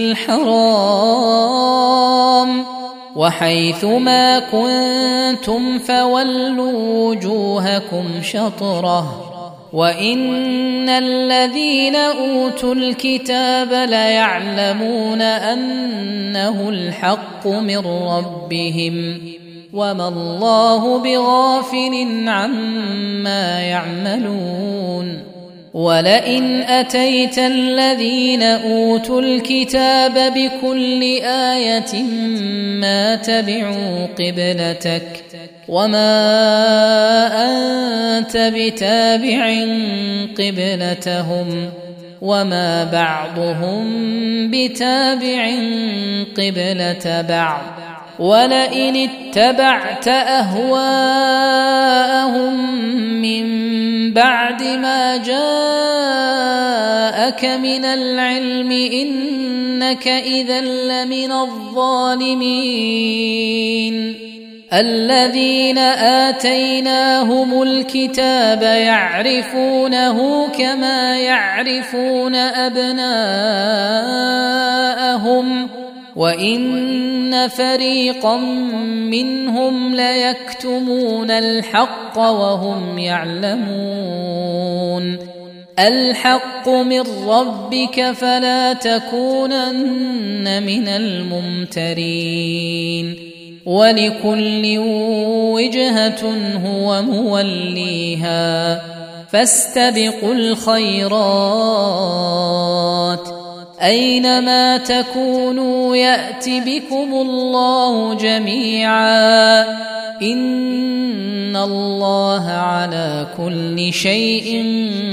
الحرام وحيث ما كنتم فولوا وجوهكم شطره وإن الذين أوتوا الكتاب ليعلمون أنه الحق من ربهم وما الله بغافل عما يعملون ولئن أتيت الذين أوتوا الكتاب بكل آية ما تبعوا قبلتك وما أنت بتابع قبلتهم وما بعضهم بتابع قبلة بعض ولئن اتبعت أهواءهم من بعد ما جاءك من العلم إنك إذا لمن الظالمين الذين آتيناهم الكتاب يعرفونه كما يعرفون أبناءهم وإن فريقا منهم ليكتمون الحق وهم يعلمون الحق من ربك فلا تكونن من الممترين ولكل وجهة هو موليها فاستبقوا الخيرات أينما تكونوا يأت بكم الله جميعا إن الله على كل شيء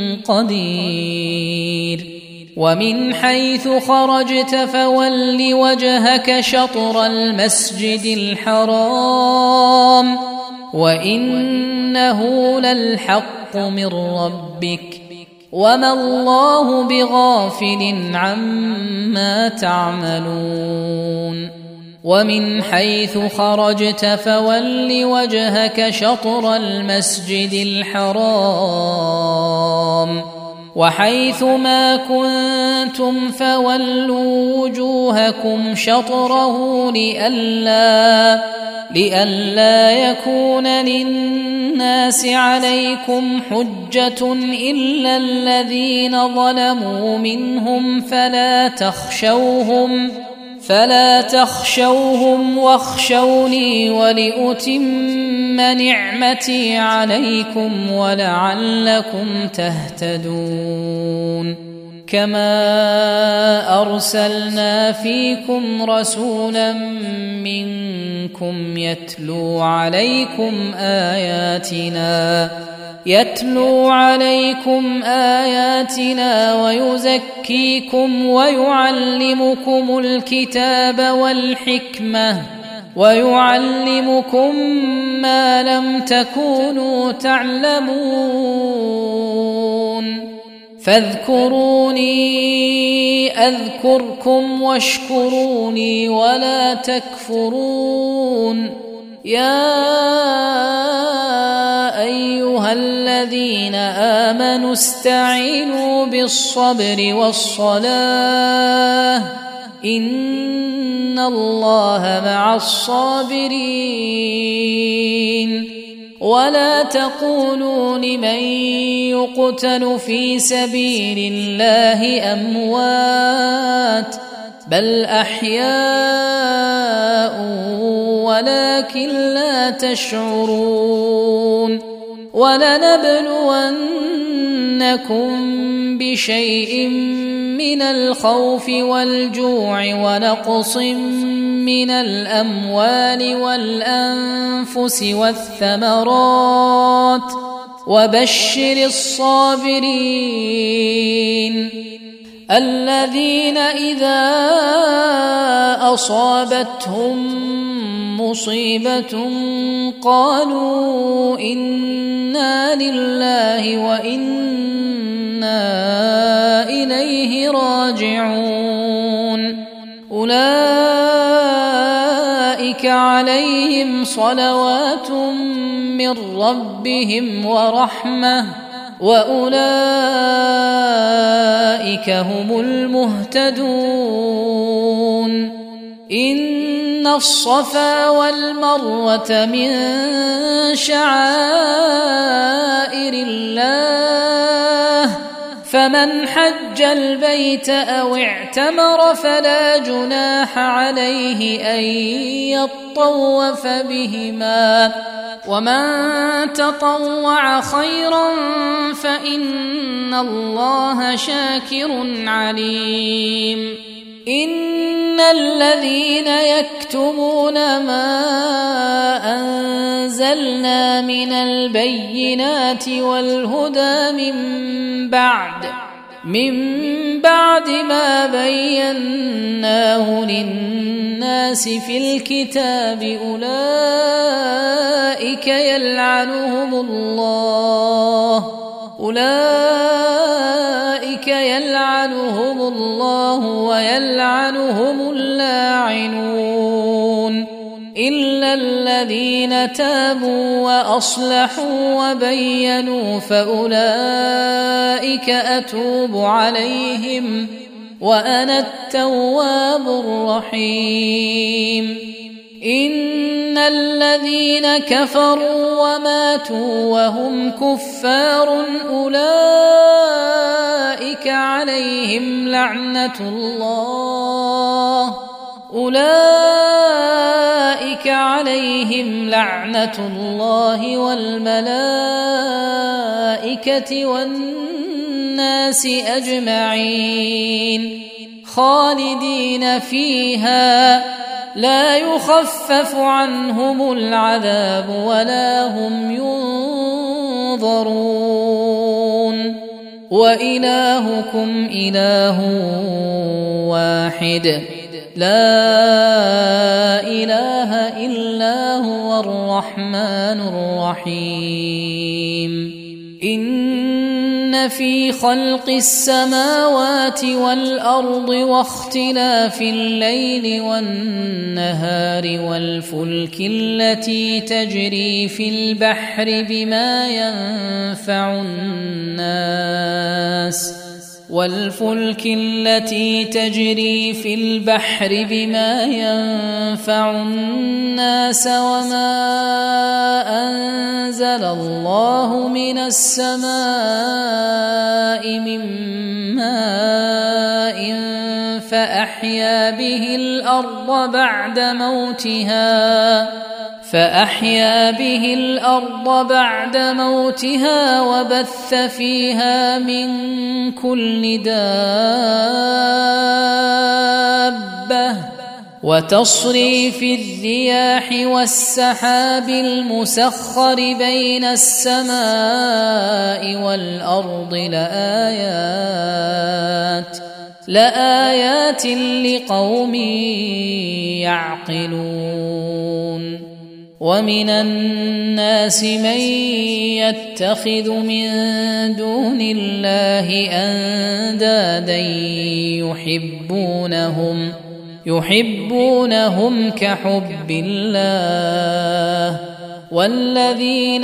قدير ومن حيث خرجت فول وجهك شطر المسجد الحرام وإنه للحق من ربك وما الله بغافل عما تعملون ومن حيث خرجت فول وجهك شطر المسجد الحرام وحيث ما كنتم فولوا وجوهكم شطره لئلا يكون للناس عليكم حجة إلا الذين ظلموا منهم فلا تخشوهم واخشوني ولأتم نعمتي عليكم ولعلكم تهتدون كما أرسلنا فيكم رسولا منكم يتلو عليكم آياتنا ويزكيكم ويعلمكم الكتاب والحكمة ويعلمكم ما لم تكونوا تعلمون فاذكروني أذكركم واشكروني ولا تكفرون يا أيها الذين آمنوا استعينوا بالصبر والصلاة إن الله مع الصابرين ولا تقولوا لمن يقتل في سبيل الله أموات بل أحياء ولكن لا تشعرون ولنبلونكم بشيء من الخوف والجوع ونقص من الأموال والأنفس والثمرات وبشر الصابرين الذين إذا أصابتهم مصيبة قالوا إنا لله وإنا إليه راجعون أولئك عليهم صلوات من ربهم ورحمة وأولئك هم المهتدون إن الصفا والمروة من شعائر الله فمن حج البيت أو اعتمر فلا جناح عليه أن يطوف بهما، ومن تطوع خيرا فإن الله شاكر عليم. إن الذين يكتمون ما أنزلنا من البينات والهدى من بعد ما بيناه للناس في الكتاب أولئك يلعنهم الله ويلعنهم اللاعنون، إلا الذين تابوا وأصلحوا وبينوا فأولئك أتوب عليهم وأنا التواب الرحيم. إن الذين كفروا وماتوا وهم كفار أولئك عليهم لعنة الله والملائكة والناس أجمعين خالدين فيها لا يخفف عنهم العذاب ولا هم ينظرون. وإلهكم إله واحد لا إله إلا هو الرحمن الرحيم. إن في خلق السماوات والأرض واختلاف الليل والنهار والفلك التي تجري في البحر بما ينفع الناس وما أنزل الله من السماء من ماء فأحيا به الأرض بعد موتها وبث فيها من كل دابة وتصريف الرياح والسحاب المسخر بين السماء والأرض لآيات لقوم يعقلون. ومن الناس من يتخذ من دون الله أندادا يحبونهم كحب الله والذين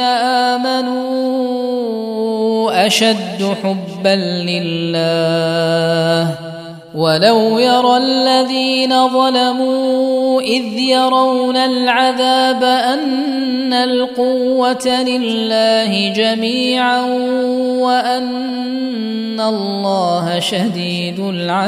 آمنوا أشد حبا لله. ولو يرى الذين ظلموا إذ يرون العذاب أن القوة لله جميعا وأن الله شديد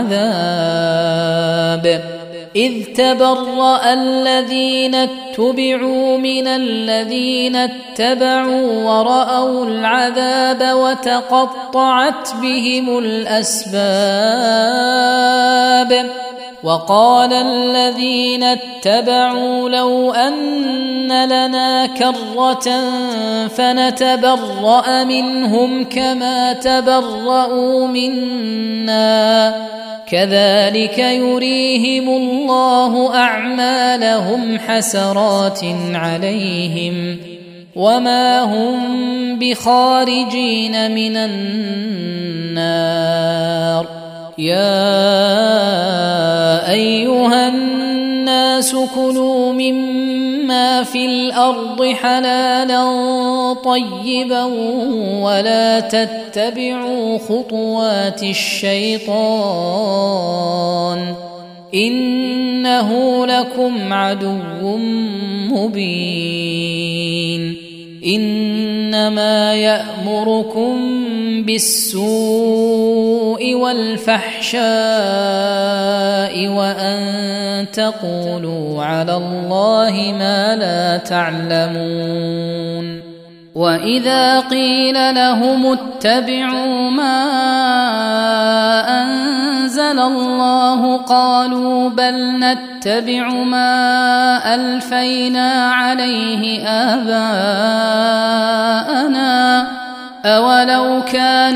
العذاب، إذ تبرأ الذين اتبعوا من الذين اتبعوا ورأوا العذاب وتقطعت بهم الأسباب. وقال الذين اتبعوا لو أن لنا كرة فنتبرأ منهم كما تبرأوا منا كذلك يريهم الله أعمالهم حسرات عليهم وما هم بخارجين من النار. يا أيها الناس كلوا مما في الأرض حلالا طيبا ولا تتبعوا خطوات الشيطان إنه لكم عدو مبين. إنما يأمركم بالسوء والفحشاء وأن تقولوا على الله ما لا تعلمون وإذا قيل لهم اتبعوا ما أنزل الله قالوا بل نتبع ما ألفينا عليه آباءنا أولو كان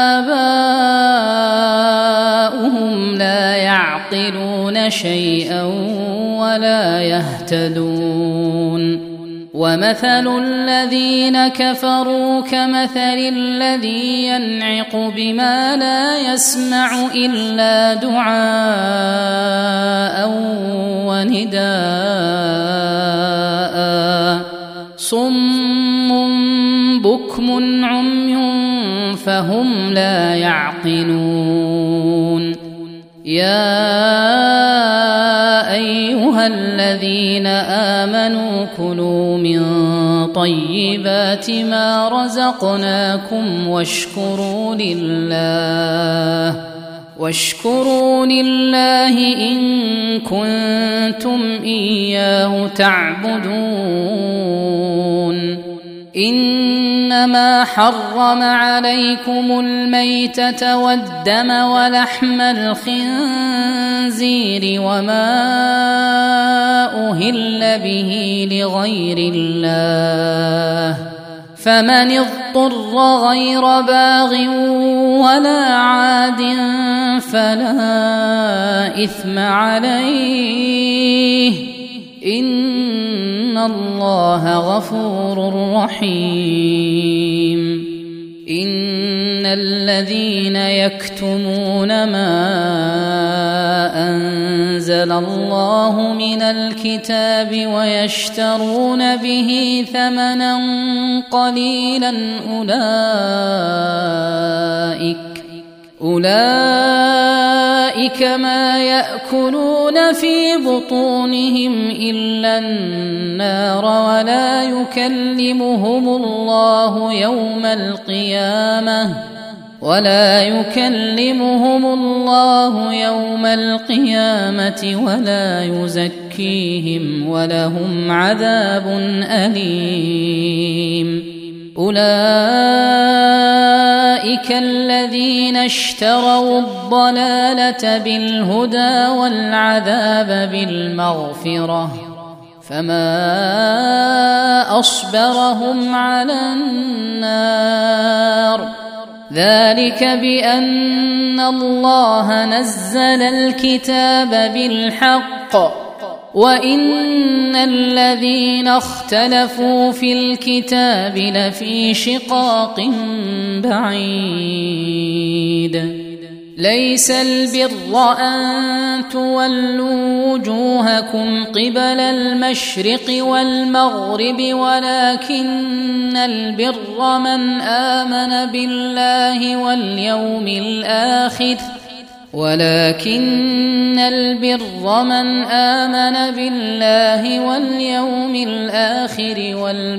آباؤهم لا يعقلون شيئا ولا يهتدون ومثل الذين كفروا كمثل الذي ينعق بما لا يسمع إلا دعاء ونداء صم بكم عمي فهم لا يعقلون يا أيها الذين آمنوا كلوا من طيبات ما رزقناكم واشكروا لله إن كنتم إياه تعبدون إنما حرم عليكم الميتة والدم ولحم الخنزير وما أهل به لغير الله فمن اضطر غير باغ ولا عاد فلا إثم عليه إن الله غفور رحيم إن الذين يكتمون ما أنزل الله من الكتاب ويشترون به ثمنا قليلا أولئك ما يأكلون في بطونهم إلا النار ولا يكلمهم الله يوم القيامة ولا يزكيهم ولهم عذاب أليم أولئك الذين اشتروا الضلالة بالهدى والعذاب بالمغفرة فما أصبرهم على النار ذلك بأن الله نزل الكتاب بالحق وإن الذين اختلفوا في الكتاب لفي شقاق بعيد ليس البر أن تولوا وجوهكم قبل المشرق والمغرب ولكن البر من آمن بالله واليوم الآخر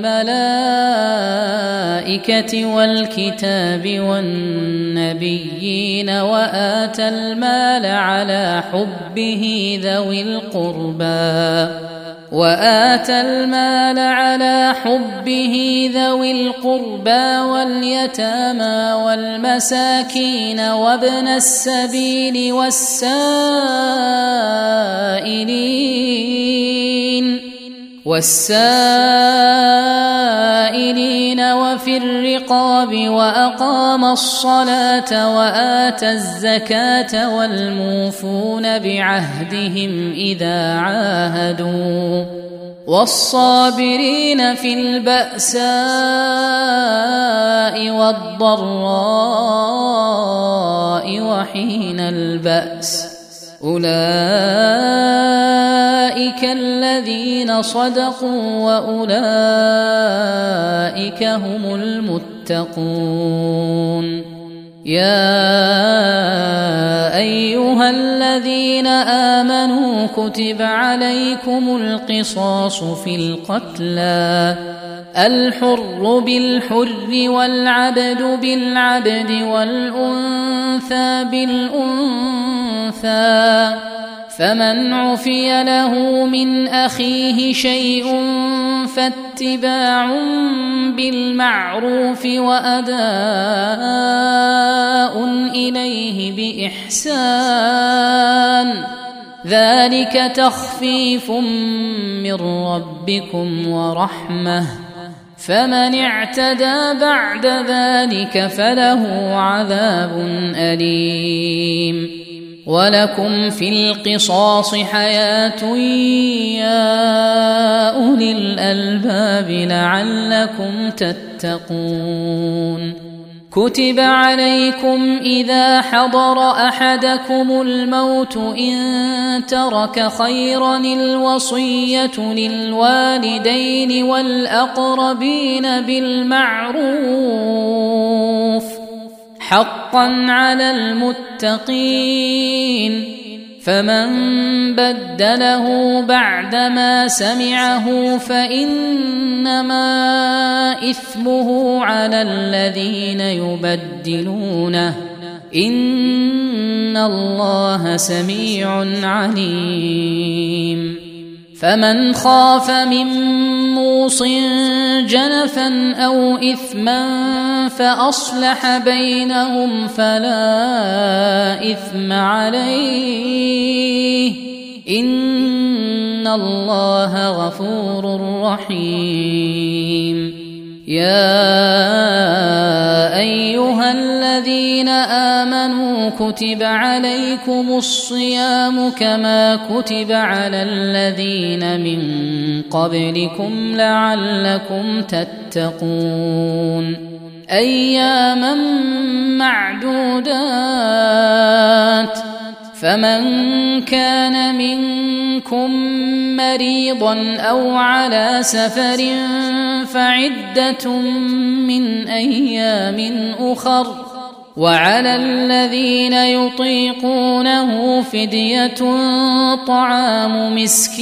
والملائكة والكتاب والنبيين وآتى المال على حبه ذوي القربى واليتامى والمساكين وابن السبيل والسائلين وفي الرقاب وأقام الصلاة وآتى الزكاة والموفون بعهدهم إذا عاهدوا والصابرين في البأساء والضراء وحين البأس أولئك الذين صدقوا وأولئك هم المتقون يا أيها الذين آمنوا كتب عليكم القصاص في القتلى الحر بالحر والعبد بالعبد والأنثى بالأنثى، فمن عفي له من أخيه شيء فاتباع بالمعروف وأداء إليه بإحسان، ذلك تخفيف من ربكم ورحمة، فمن اعتدى بعد ذلك فله عذاب أليم. ولكم في القصاص حياة يا أولي الألباب لعلكم تتقون. كتب عليكم إذا حضر أحدكم الموت إن ترك خيرا الوصية للوالدين والأقربين بالمعروف حقا على المتقين، فمن بدله بعدما سمعه فإنما إثمه على الذين يبدلونه، إن الله سميع عليم. فمن خاف من موص جنفا أو إثما فأصلح بينهم فلا إثم عليه، إن الله غفور رحيم. يا أيها الذين آمنوا كتب عليكم الصيام كما كتب على الذين من قبلكم لعلكم تتقون، أياما معدودات، فمن كان منكم مريضا أو على سفر فعدة من أيام أخر، وعلى الذين يطيقونه فدية طعام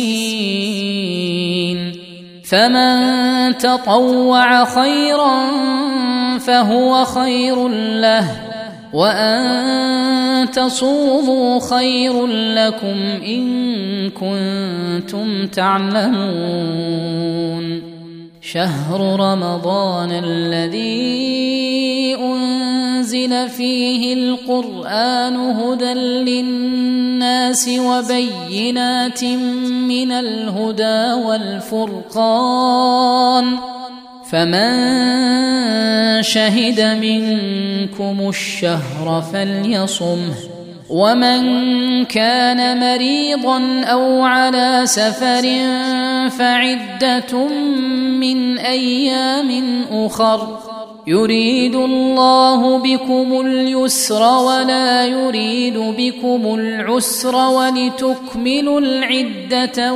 مسكين، فمن تطوع خيرا فهو خير له، وأن تصوموا خير لكم إن كنتم تعلمون. شهر رمضان الذي أنزل فيه القرآن هدى للناس وبينات من الهدى والفرقان، فمن شهد منكم الشهر فليصمه، ومن كان مريضا أو على سفر فعدة من أيام أخر، يريد الله بكم اليسر ولا يريد بكم العسر ولتكملوا العدة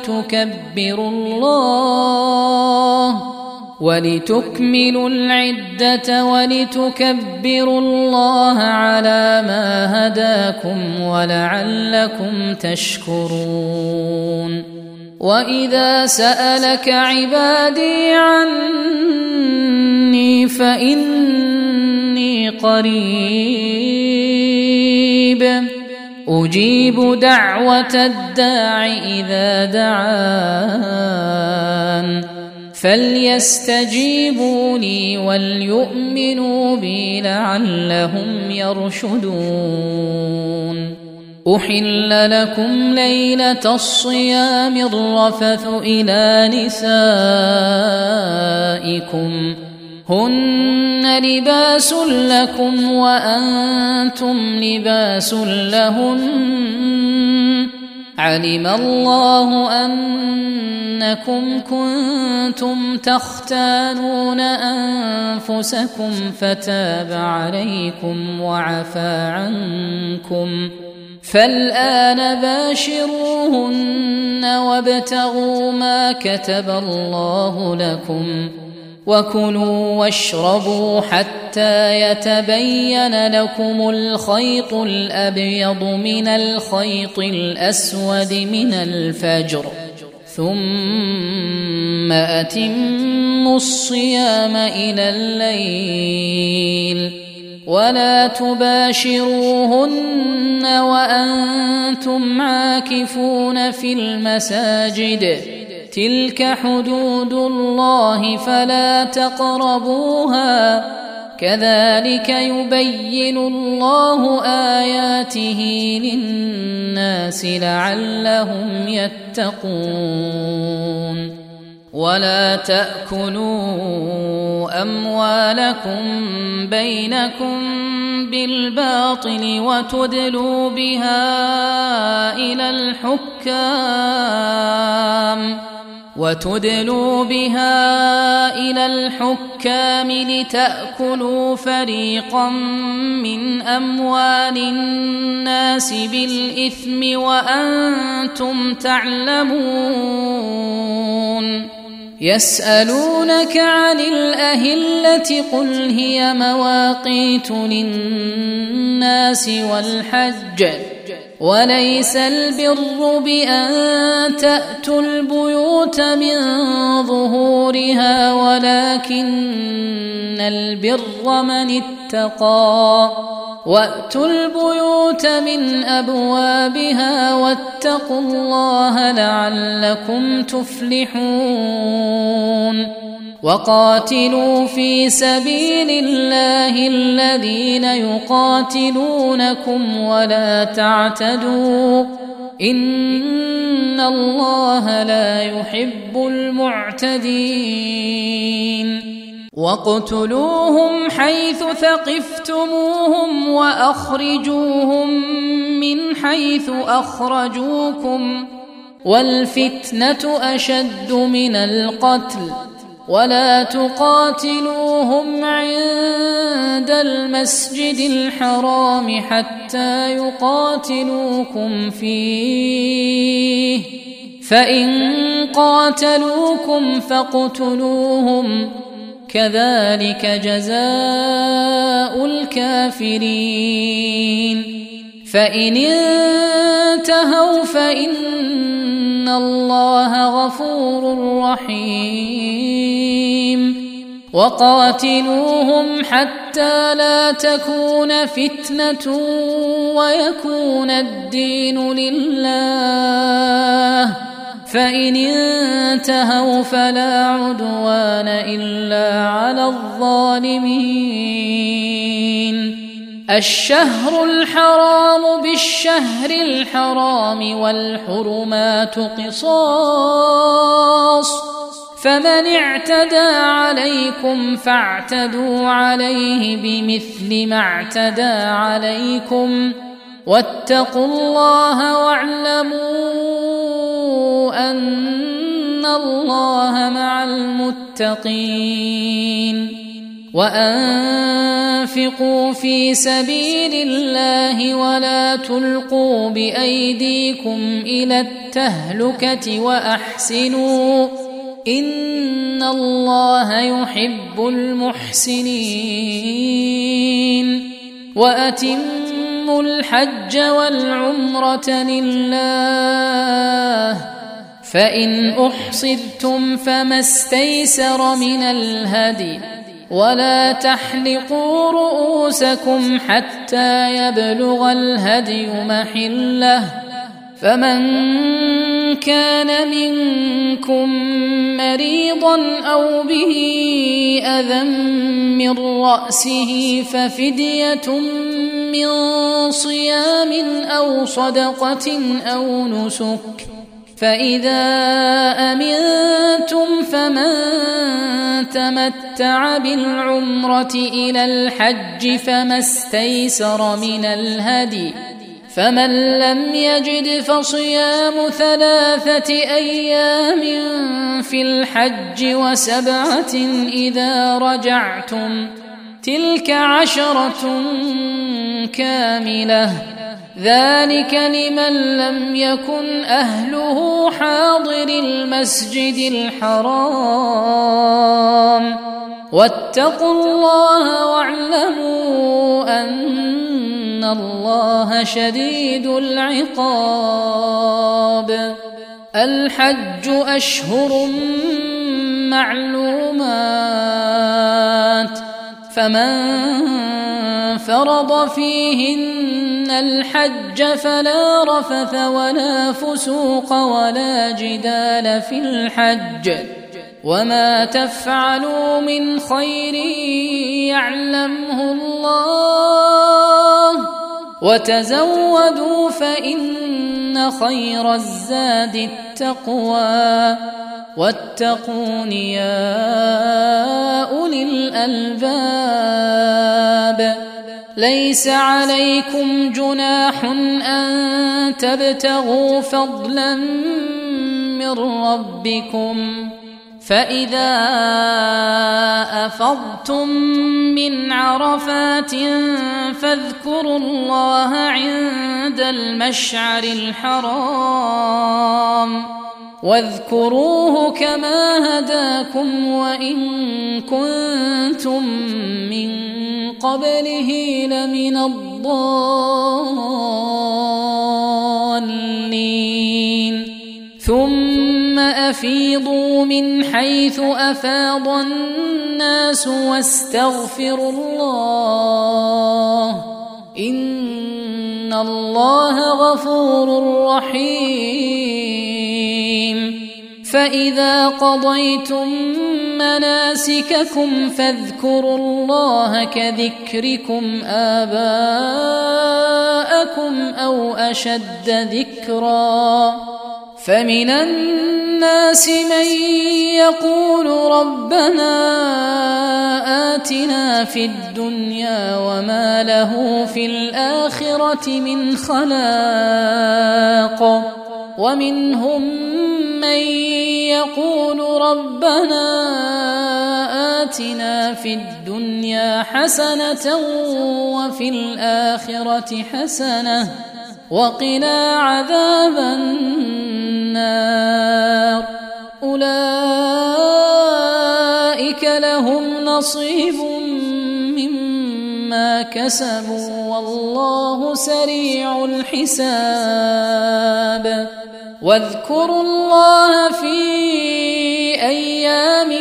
ولتكبروا الله على ما هداكم ولعلكم تشكرون. وإذا سألك عبادي عني فإني قريب أجيب دعوة الداع إذا دعان، فليستجيبوا لي وليؤمنوا بي لعلهم يرشدون. أحل لكم ليلة الصيام الرفث إلى نسائكم هن لباس لكم وأنتم لباس لهن، علم الله أنكم كنتم تختانون أنفسكم فتاب عليكم وعفى عنكم، فالآن باشروهن وابتغوا ما كتب الله لكم، وكلوا واشربوا حتى يتبين لكم الخيط الأبيض من الخيط الأسود من الفجر، ثم أتموا الصيام إلى الليل ولا تباشروهن وأنتم عاكفون في المساجد تلك حدود الله فلا تقربوها كذلك يبين الله آياته للناس لعلهم يتقون ولا تأكلوا أموالكم بينكم بالباطل وتدلوا بها إلى الحكام لتأكلوا فريقا من أموال الناس بالإثم وأنتم تعلمون يسألونك عن الأهلة قل هي مواقيت للناس والحج وليس البر بأن تأتوا البيوت من ظهورها ولكن البر من اتقى وأتوا البيوت من أبوابها واتقوا الله لعلكم تفلحون وقاتلوا في سبيل الله الذين يقاتلونكم ولا تعتدوا إن الله لا يحب المعتدين واقتلوهم حيث ثقفتموهم وأخرجوهم من حيث أخرجوكم والفتنة أشد من القتل ولا تقاتلوهم عند المسجد الحرام حتى يقاتلوكم فيه فإن قاتلوكم فاقتلوهم كذلك جزاء الكافرين فإن انتهوا فإن الله غفور رحيم وقاتلوهم حتى لا تكون فتنة ويكون الدين لله فإن انتهوا فلا عدوان إلا على الظالمين الشهر الحرام بالشهر الحرام والحرمات قصاص فمن اعتدى عليكم فاعتدوا عليه بمثل ما اعتدى عليكم واتقوا الله واعلموا أن الله مع المتقين وأنفقوا في سبيل الله ولا تلقوا بأيديكم إلى التهلكة وأحسنوا إن الله يحب المحسنين وأتموا الحج والعمرة لله فإن أحصرتم فما استيسر من الهدي ولا تحلقوا رؤوسكم حتى يبلغ الهدي محله فمن كان منكم مريضا أو به أذى من رأسه ففدية من صيام أو صدقة أو نسك فإذا أمنتم فمن تمتع بالعمرة إلى الحج فما استيسر من الهدي فمن لم يجد فصيام 3 أيام في الحج و7 إذا رجعتم تلك 10 كاملة ذلك لمن لم يكن أهله حاضر المسجد الحرام واتقوا الله واعلموا أن الله شديد العقاب الحج أشهر معلومات، فمن فرض فيهن الحج فلا رفث ولا فسوق ولا جدال في الحج، وما تفعلوا من خير يعلمه الله، وتزودوا فإن خير الزاد التقوى، واتقون يا أولي الألباب. ليس عليكم جناح أن تبتغوا فضلا من ربكم، فإذا أفضتم من عرفات فاذكروا الله عند المشعر الحرام، واذكروه كما هداكم وإن كنتم من قبله لمن الضالين. ثم أفيضوا من حيث أفاض الناس واستغفروا الله، إن الله غفور رحيم. فإذا قضيتم مناسككم فاذكروا الله كذكركم آباءكم أو أشد ذكرا. فمن الناس من يقول ربنا آتنا في الدنيا وما له في الآخرة من خلاق، ومنهم من يقول ربنا آتنا في الدنيا حسنة وفي الآخرة حسنة وقنا عذاب النار. أولئك لهم نصيب مما كسبوا والله سريع الحساب. واذكروا الله في أيام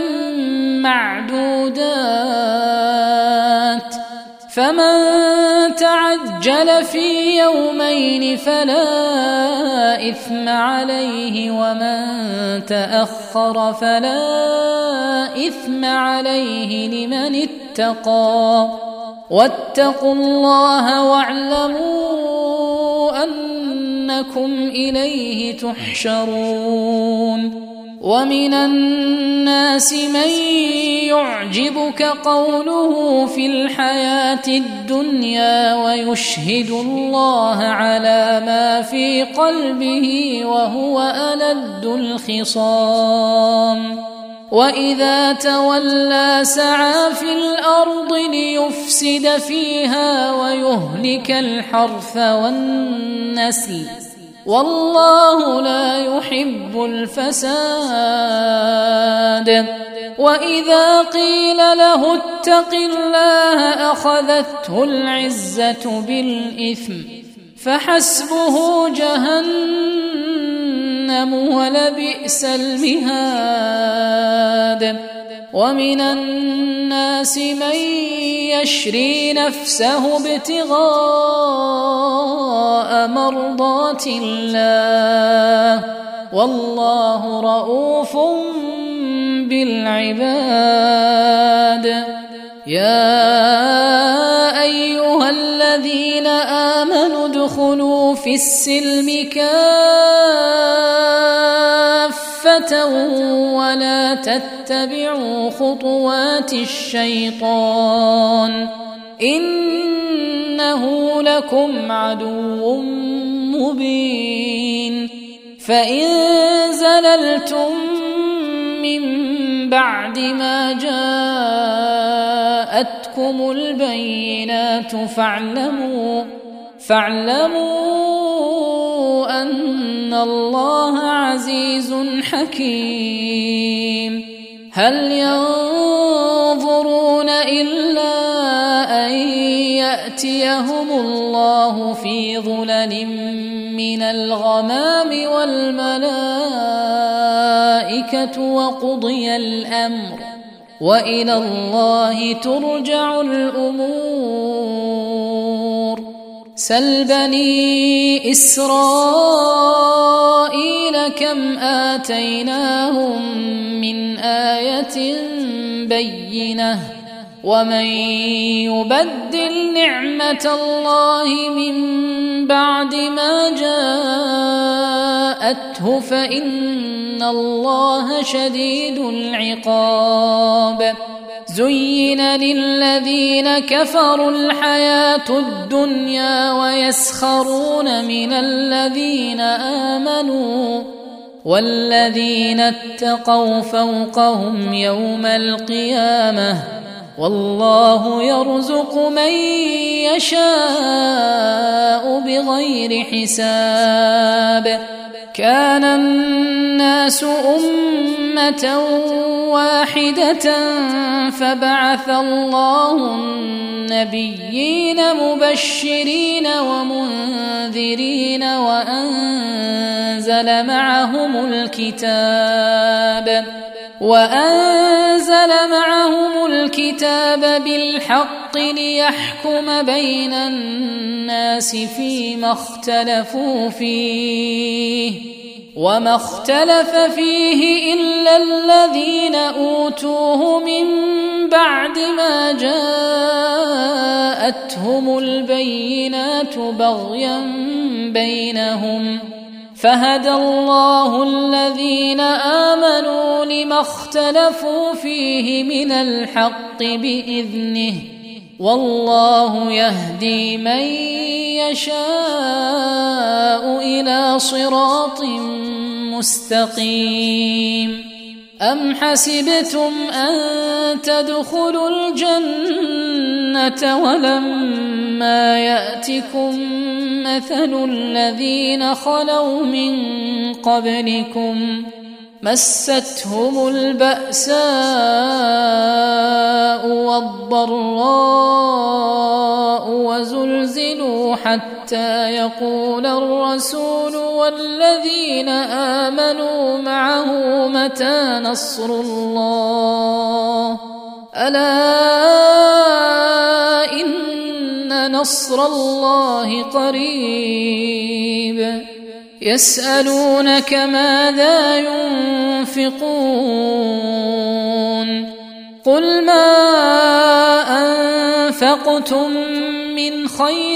معدودات، فمن تعجل في يومين فلا إثم عليه، ومن تأخر فلا إثم عليه لمن اتقى. واتقوا الله واعلموا أنكم إليه تحشرون. ومن الناس من يعجبك قوله في الحياة الدنيا ويشهد الله على ما في قلبه وهو ألد الخصام. وإذا تولى سعى في الأرض ليفسد فيها ويهلك الحرث والنسل، والله لا يحب الفساد. وإذا قيل له اتق الله أخذته العزة بالإثم، فحسبه جهنم ولبئس المهاد. ومن الناس من يشري نفسه ابتغاء مرضات الله، والله رؤوف بالعباد. يا أيها الذين آمنوا ادخلوا في السلم كافة ولا تتبعوا خطوات الشيطان، إنه لكم عدو مبين. فإن زللتم من بعد ما جاءتكم البينات فاعلموا أن الله عزيز حكيم. هل ينظرون إلا أن يأتيهم الله في ظلل من الغمام والملائكة وقضي الأمر وإلى الله ترجع الأمور. سل بني إسرائيل كم آتيناهم من آية بينة ومن يبدل نعمة الله من بعد ما جاءته فإن الله شديد العقاب. زين للذين كفروا الحياة الدنيا ويسخرون من الذين آمنوا والذين اتقوا فوقهم يوم القيامة والله يرزق من يشاء بغير حساب. كان الناس أمة واحدة فبعث الله النبيين مبشرين ومنذرين وأنزل معهم الكتاب بالحق ليحكم بين الناس فيما اختلفوا فيه وما اختلف فيه إلا الذين أوتوه من بعد ما جاءتهم البينات بغيا بينهم فهدى الله الذين آمنوا لما اختلفوا فيه من الحق بإذنه والله يهدي من يشاء إلى صراط مستقيم. أم حسبتم أن تدخلوا الجنة ولما يأتكم مثل الذين خلوا من قبلكم مستهم البأساء والضراء وزلزلوا حتى يقول الرسول والذين آمنوا معه متى نصر الله ألا إن نصر الله قريب. يسألونك ماذا ينفقون قل ما أنفقتم من خير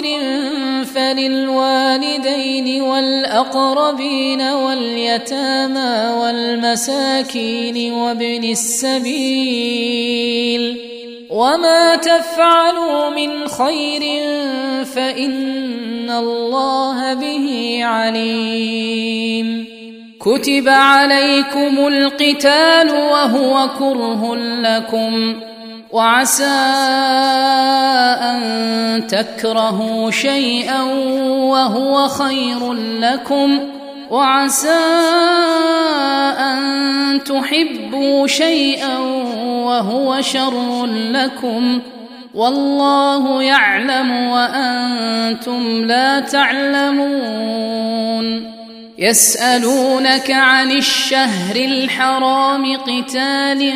فللوالدين والأقربين واليتامى والمساكين وابن السبيل وما تفعلوا من خير فإن الله به عليم. كتب عليكم القتال وهو كره لكم وعسى أن تكرهوا شيئا وهو خير لكم وعسى أن تحبوا شيئا وهو شر لكم والله يعلم وأنتم لا تعلمون. يسألونك عن الشهر الحرام قتال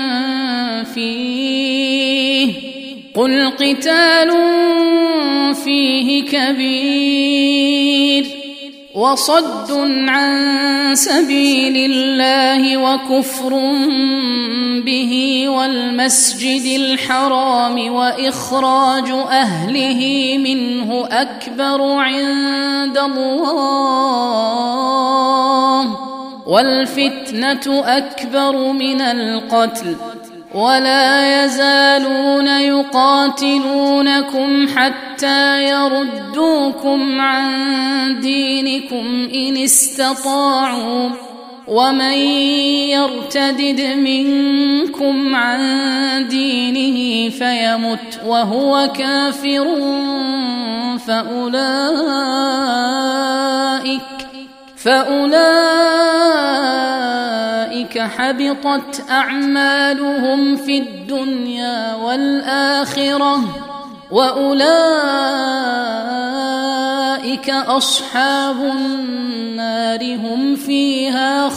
فيه قل قتال فيه كبير وصد عن سبيل الله وكفر به والمسجد الحرام وإخراج أهله منه أكبر عند الله والفتنة أكبر من القتل ولا يزالون يقاتلونكم حتى يردوكم عن دينكم إن استطاعوا ومن يرتدد منكم عن دينه فيمت وهو كافر فأولئك حبطت أعمالهم في الدنيا والآخرة وأولئك أولئك أصحاب النار هم فيها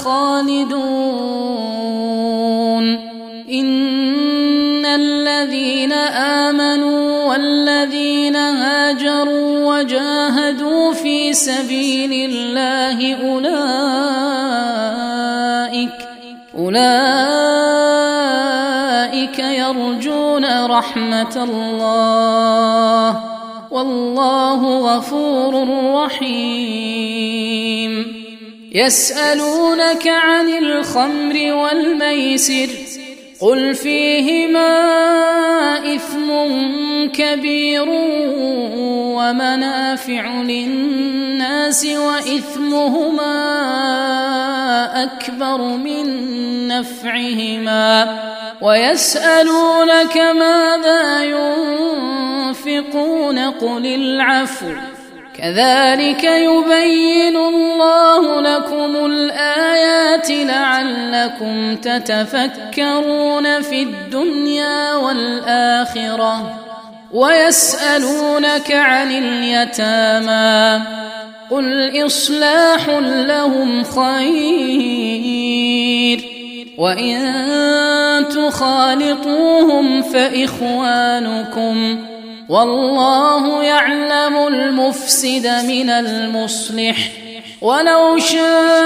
خالدون إن الذين آمنوا والذين هاجروا وجاهدوا في سبيل الله أولئك يرجون رحمة الله والله غفور رحيم يسألونك عن الخمر والميسر قل فيهما إثم كبير ومنافع للناس وإثمهما أكبر من نفعهما ويسألونك ماذا ينفقون قل العفو كذلك يبين الله لكم الآيات لعلكم تتفكرون في الدنيا والآخرة ويسألونك عن اليتامى قل إصلاح لهم خير وإن تخالطوهم فإخوانكم والله يعلم المفسد من المصلح ولو شاء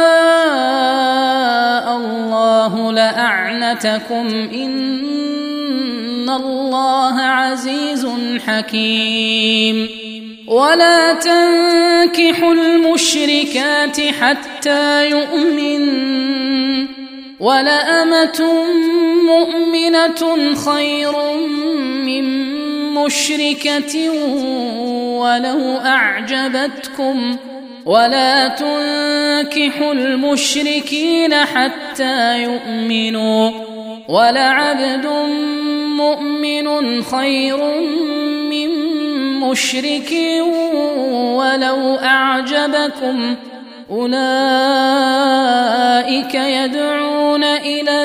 الله لأعنتكم إن الله عزيز حكيم ولا تنكحوا المشركات حتى يؤمنوا ولأمة مؤمنة خير من مشركة ولو أعجبتكم ولا تنكحوا المشركين حتى يؤمنوا ولعبد مؤمن خير من مشرك ولو أعجبكم أولئك يدعون إلى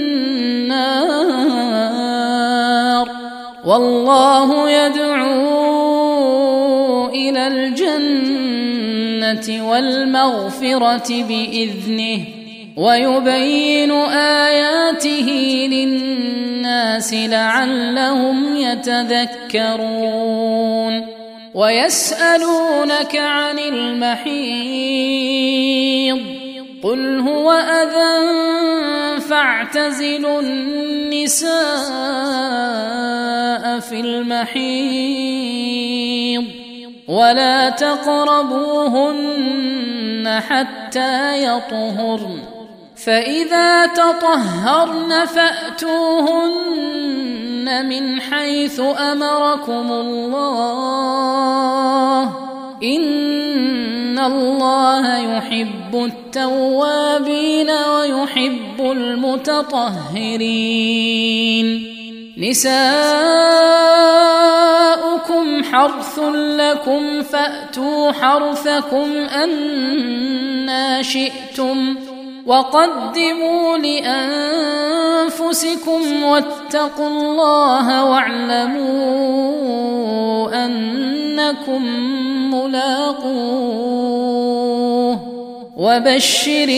النار والله يدعو إلى الجنة والمغفرة بإذنه ويبين آياته للناس لعلهم يتذكرون ويسألونك عن المحيض قل هو أذى فاعتزلوا النساء في المحيض ولا تقربوهن حتى يطهرن فإذا تطهرن فأتوهن من حيث أمركم الله إن الله يحب التوابين ويحب المتطهرين نساؤكم حرث لكم فأتوا حرثكم أنى شئتم وقدموا لأنفسكم واتقوا الله واعلموا أنكم ملاقوه وبشر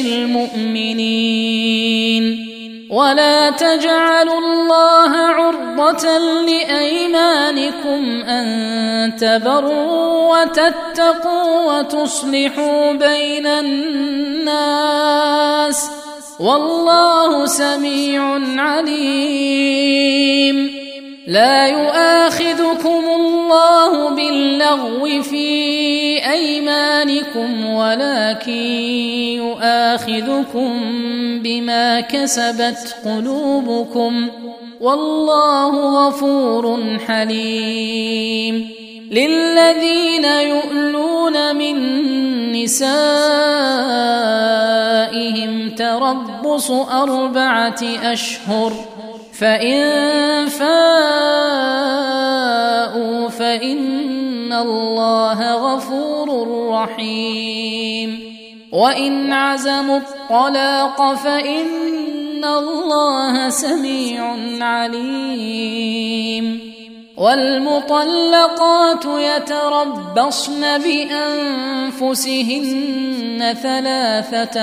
المؤمنين ولا تجعلوا الله عرضة لأيمانكم أن تبروا وتتقوا وتصلحوا بين الناس والله سميع عليم لا يؤاخذكم الله باللغو في أيمانكم ولكن يؤاخذكم بما كسبت قلوبكم والله غفور حليم للذين يؤلون من نسائهم تربص 4 أشهر فإن فاءوا فإن الله غفور رحيم وإن عزموا الطلاق فإن الله سميع عليم والمطلقات يتربصن بأنفسهن 3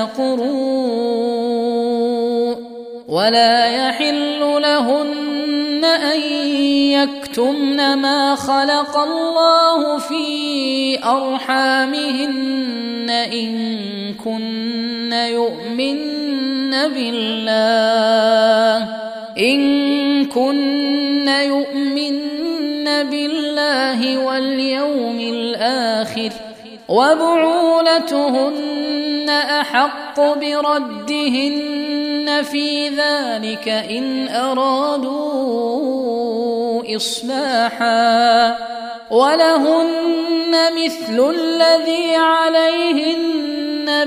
قروء ولا يحل لهن أن يكتمن ما خلق الله في أرحامهن إن كن يؤمن بالله واليوم الآخر وبعولتهن أحق بردهن في ذلك إن أرادوا إصلاحا ولهن مثل الذي عليهن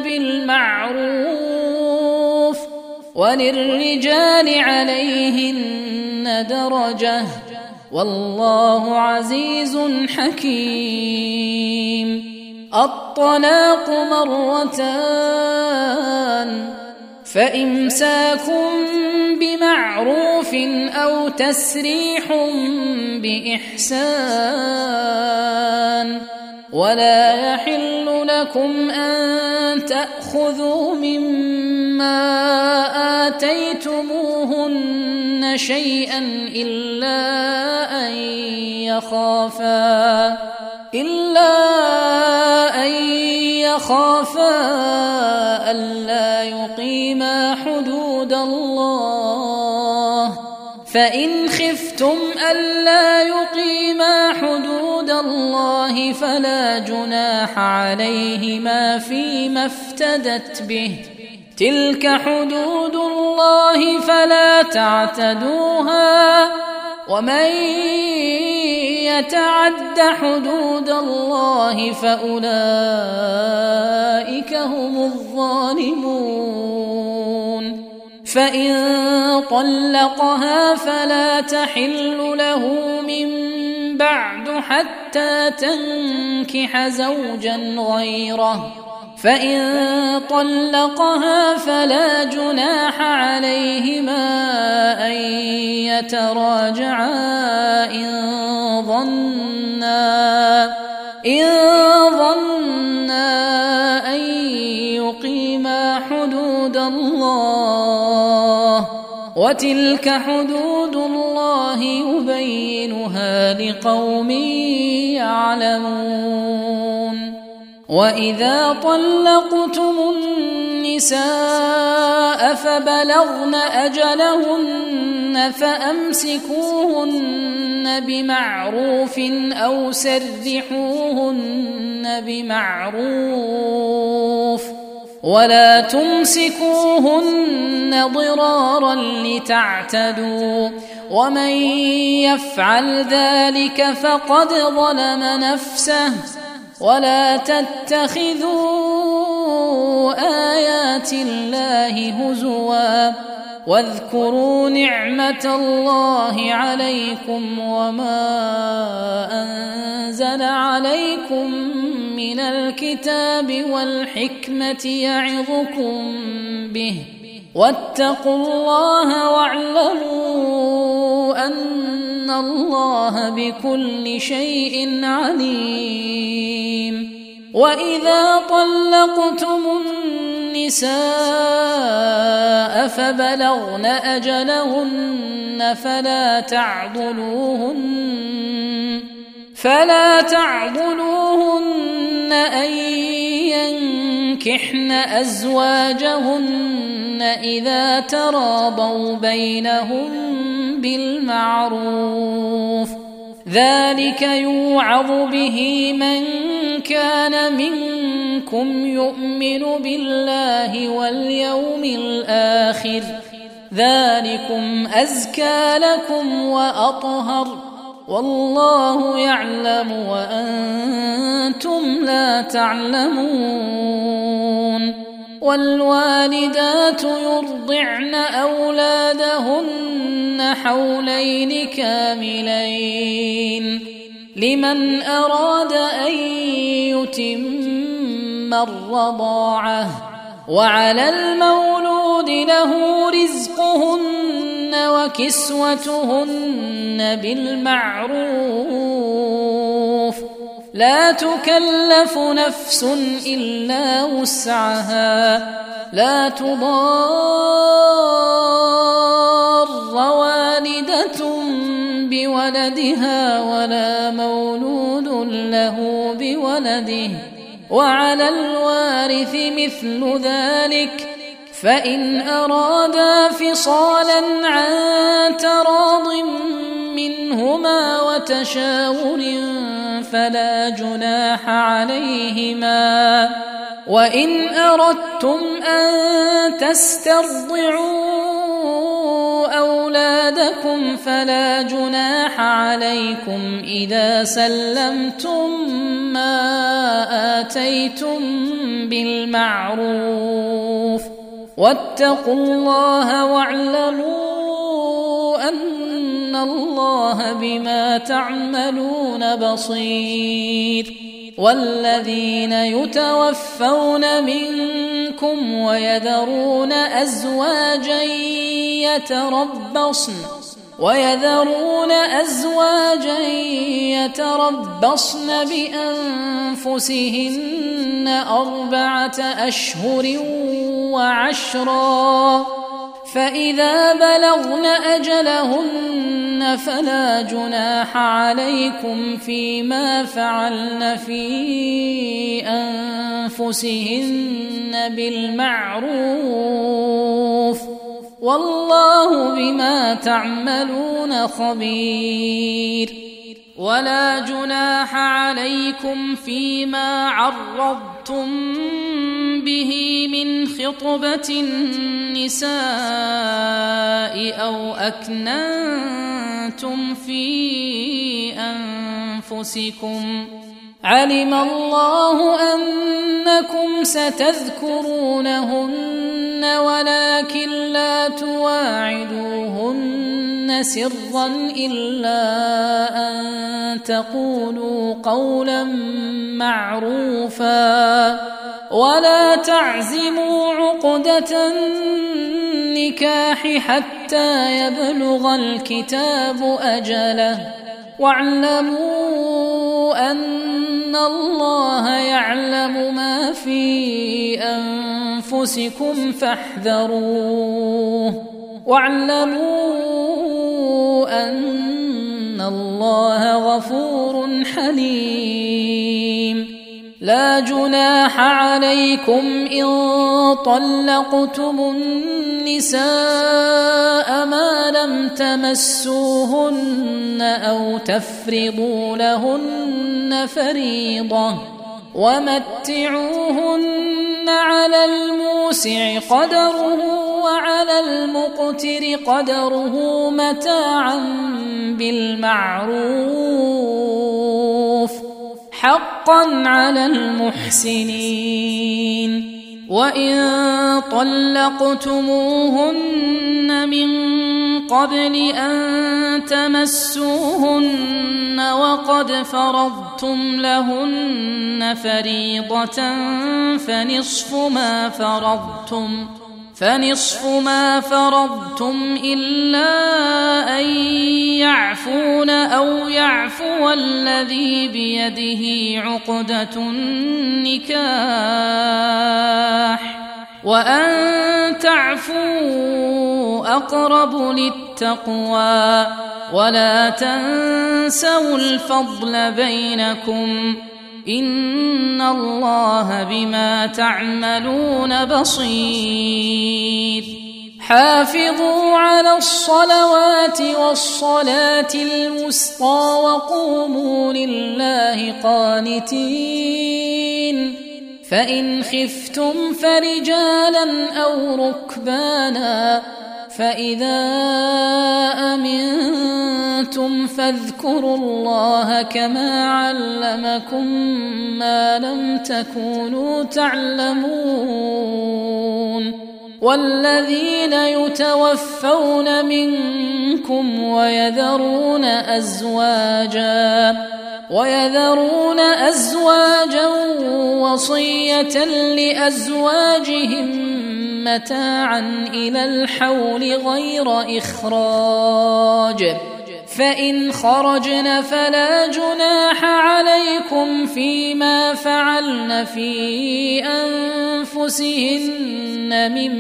بالمعروف وللرجال عليهن درجة والله عزيز حكيم. الطلاق 2 فإمساك بمعروف أو تسريح بإحسان ولا يحل لكم أن تأخذوا مما آتيتموهن شيئا إلا أن يخافا ألا يقيما حدود الله فإن خفتم ألا يقيما حدود الله فلا جناح عليهما فيما افتدت به تلك حدود الله فلا تعتدوها ومن يتعد حدود الله فأولئك هم الظالمون. فإن طلقها فلا تحل له من بعد حتى تنكح زوجا غيره فإن طلقها فلا جناح عليهما أن يتراجعا إن ظنا أن يقيما حدود الله وتلك حدود الله يبينها لقوم يعلمون. وإذا طلقتم النساء فبلغن أجلهن فأمسكوهن بمعروف أو سرحوهن بمعروف ولا تمسكوهن ضرارا لتعتدوا ومن يفعل ذلك فقد ظلم نفسه ولا تتخذوا آيات الله هزوا واذكروا نعمة الله عليكم وما أنزل عليكم من الكتاب والحكمة يعظكم به واتقوا الله واعلموا أن الله بكل شيء عليم. وإذا طلقتم النساء فبلغن أجلهن فلا تعضلوهن أن ينكحن أزواجهن إذا تراضوا بينهم بالمعروف ذلك يوعظ به من كان منكم يؤمن بالله واليوم الآخر ذلكم أزكى لكم وأطهر والله يعلم وأنتم لا تعلمون. والوالدات يرضعن أولادهن حولين كاملين لمن أراد أن يتم الرضاعة وعلى المولود له رزقهن وكسوتهن بالمعروف لا تكلف نفس إلا وسعها لا تضار والدة بولدها ولا مولود له بولده وعلى الوارث مثل ذلك فإن أرادا فصالا عن تراض منهما وتشاور فلا جناح عليهما وإن أردتم أن تسترضعوا أولادكم فلا جناح عليكم إذا سلمتم ما آتيتم بالمعروف واتقوا الله واعلموا أن الله بما تعملون بصير والذين يتوفون منكم ويذرون أزواجا يتربصن بأنفسهن 4 أشهر وعشرا فإذا بلغن أجلهن فلا جناح عليكم فيما فعلن في أنفسهن بالمعروف والله بما تعملون خبير ولا جناح عليكم فيما عرضتم به من خطبة النساء أو أكننتم في أنفسكم علم الله أنكم ستذكرونهن ولكن لا تواعدوهن سرا إلا أن تقولوا قولا معروفا ولا تعزموا عقدة النكاح حتى يبلغ الكتاب أجله واعلموا أن الله يعلم ما في أنفسكم فاحذروه واعلموا أن الله غفور حليم لا جناح عليكم إن طلقتم النساء ما لم تمسوهن أو تفرضوا لهن فريضة ومتعوهن على الموسع قدره وعلى المقتر قدره متاعا بالمعروف حقا على المحسنين وإن طلقتموهن من قبل أن تمسوهن وقد فرضتم لهن فريضة فنصف ما فرضتم إلا أن يعفون أو يعفو الذي بيده عقدة النكاح وأن تعفوا أقرب للتقوى ولا تنسوا الفضل بينكم إن الله بما تعملون بصير حافظوا على الصلوات والصلاة الوسطى وقوموا لله قانتين فإن خفتم فرجالا أو ركبانا فإذا أمنتم فاذكروا الله كما علمكم ما لم تكونوا تعلمون والذين يتوفون منكم ويذرون أزواجا وصية لأزواجهم متاعا إلى الحول غير إخراج، فإن خرجن فلا جناح عليكم فيما فعلن في أنفسهن من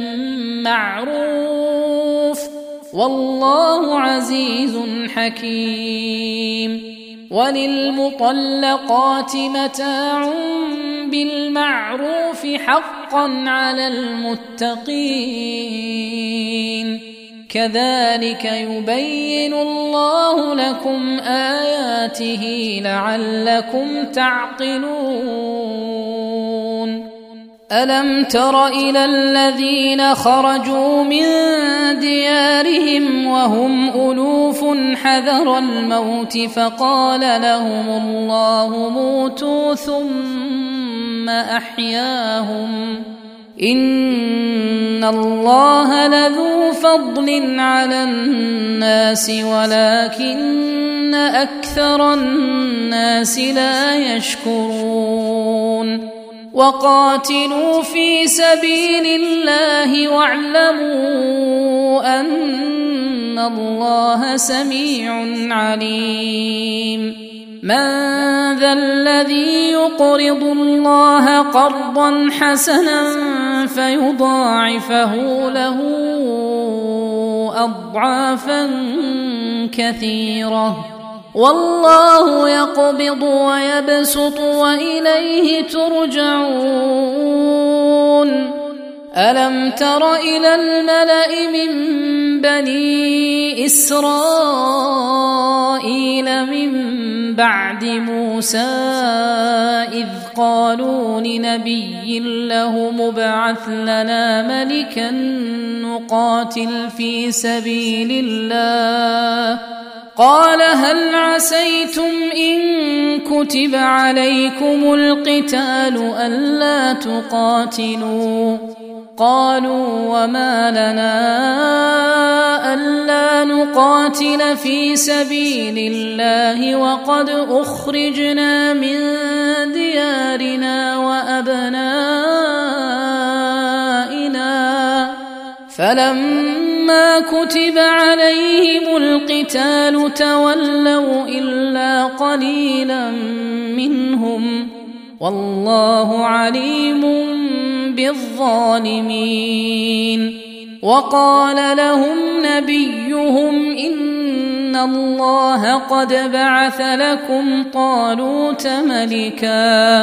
معروف، والله عزيز حكيم. وللمطلقات متاع بالمعروف حقا على المتقين، كذلك يبين الله لكم آياته لعلكم تعقلون. ألم تر إلى الذين خرجوا من ديارهم وهم ألوف حذر الموت فقال لهم الله موتوا ثم أحياهم، إن الله لذو فضل على الناس ولكن أكثر الناس لا يشكرون. وقاتلوا في سبيل الله واعلموا أن الله سميع عليم. من ذا الذي يقرض الله قرضا حسنا فيضاعفه له أضعافا كثيرة، والله يقبض ويبسط وإليه ترجعون. ألم تر إلى الملأ من بني إسرائيل من بعد موسى إذ قالوا لنبي له مبعث لنا ملكا نقاتل في سبيل الله، قال هل عسيتم إن كتب عليكم القتال ألا تقاتلوا؟ قالوا وما لنا ألا نقاتل في سبيل الله وقد أخرجنا من ديارنا وأبنائنا، فلما كتب عليهم القتال تولوا إلا قليلا منهم، والله عليم بالظالمين. وقال لهم نبيهم إن الله قد بعث لكم طالوت ملكا،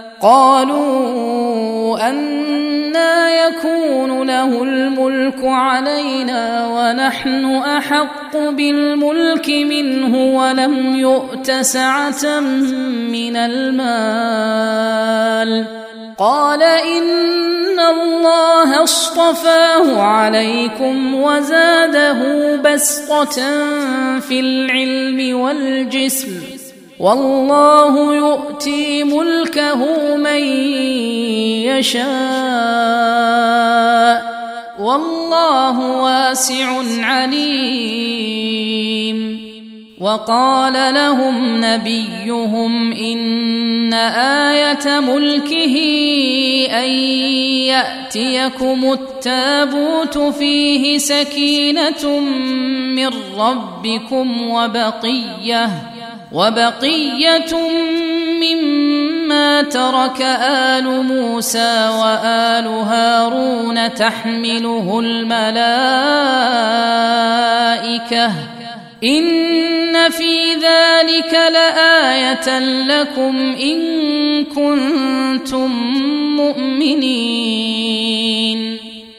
قالوا أنى يكون له الملك علينا ونحن أحق بالملك منه ولم يؤت سعة من المال، قال إن الله اصطفاه عليكم وزاده بسطة في العلم والجسم، والله يؤتي ملكه من يشاء والله واسع عليم. وقال لهم نبيهم إن آية ملكه أن يأتيكم التابوت فيه سكينة من ربكم وبقية مما ترك آل موسى وآل هارون تحمله الملائكة، إن في ذلك لآية لكم إن كنتم مؤمنين.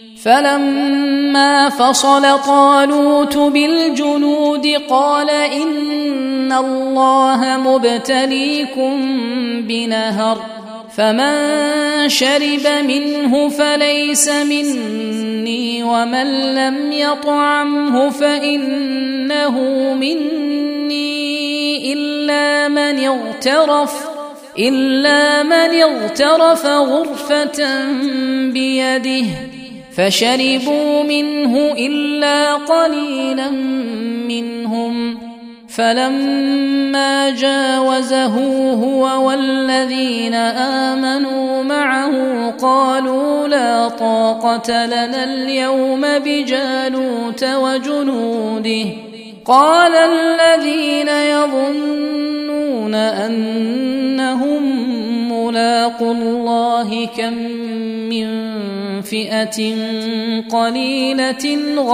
فلما فصل طالوت بالجنود قال إن الله مبتليكم بنهر، فمن شرب منه فليس مني ومن لم يطعمه فإنه مني إلا من اغترف غرفة بيده، فشربوا منه إلا قليلا منهم، فلما جاوزه هو والذين آمنوا معه قالوا لا طاقة لنا اليوم بجالوت وجنوده قال الذين يظنون أنهم ملاقو الله كم من فئة غلبت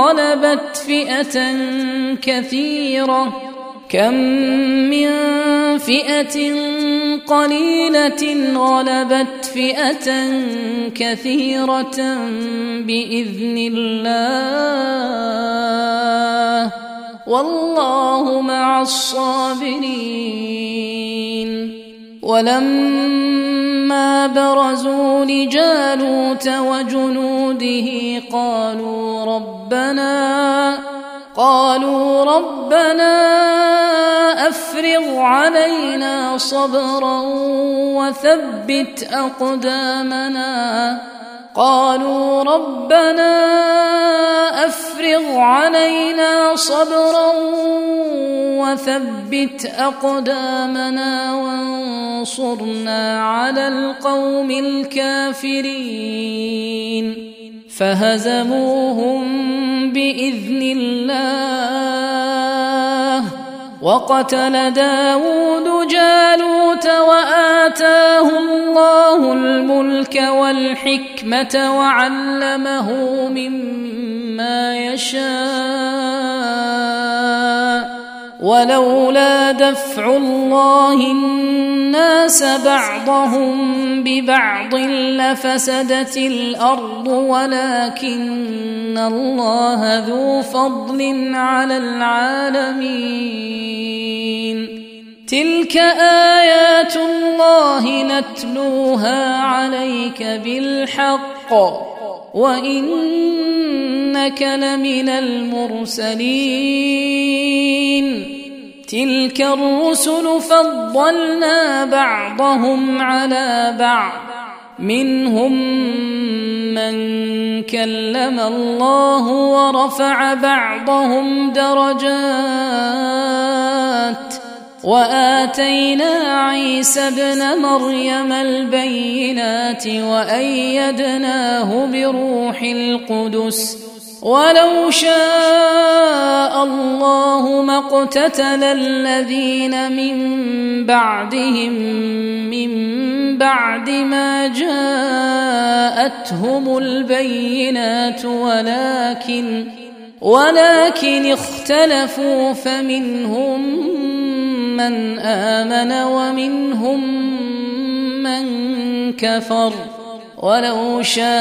فئة كثيرة بإذن الله والله مع الصابرين ولما برزوا لجالوت وجنوده قالوا ربنا أفرغ علينا صبرا وثبت أقدامنا وانصرنا على القوم الكافرين فهزموهم بإذن الله وقتل داود جالوت وآتاه الله الملك والحكمة وعلمه مما يشاء ولولا دفع الله الناس بعضهم ببعض لفسدت الأرض ولكن الله ذو فضل على العالمين تلك آيات الله نتلوها عليك بالحق وإنك لمن المرسلين تلك الرسل فضلنا بعضهم على بعض منهم من كلم الله ورفع بعضهم درجات وآتينا عيسى ابن مريم البينات وأيدناه بروح القدس ولو شاء الله ما اقتتل الذين من بعدهم من بعد ما جاءتهم البينات ولكن اختلفوا فمنهم من آمن ومنهم من كفر ولو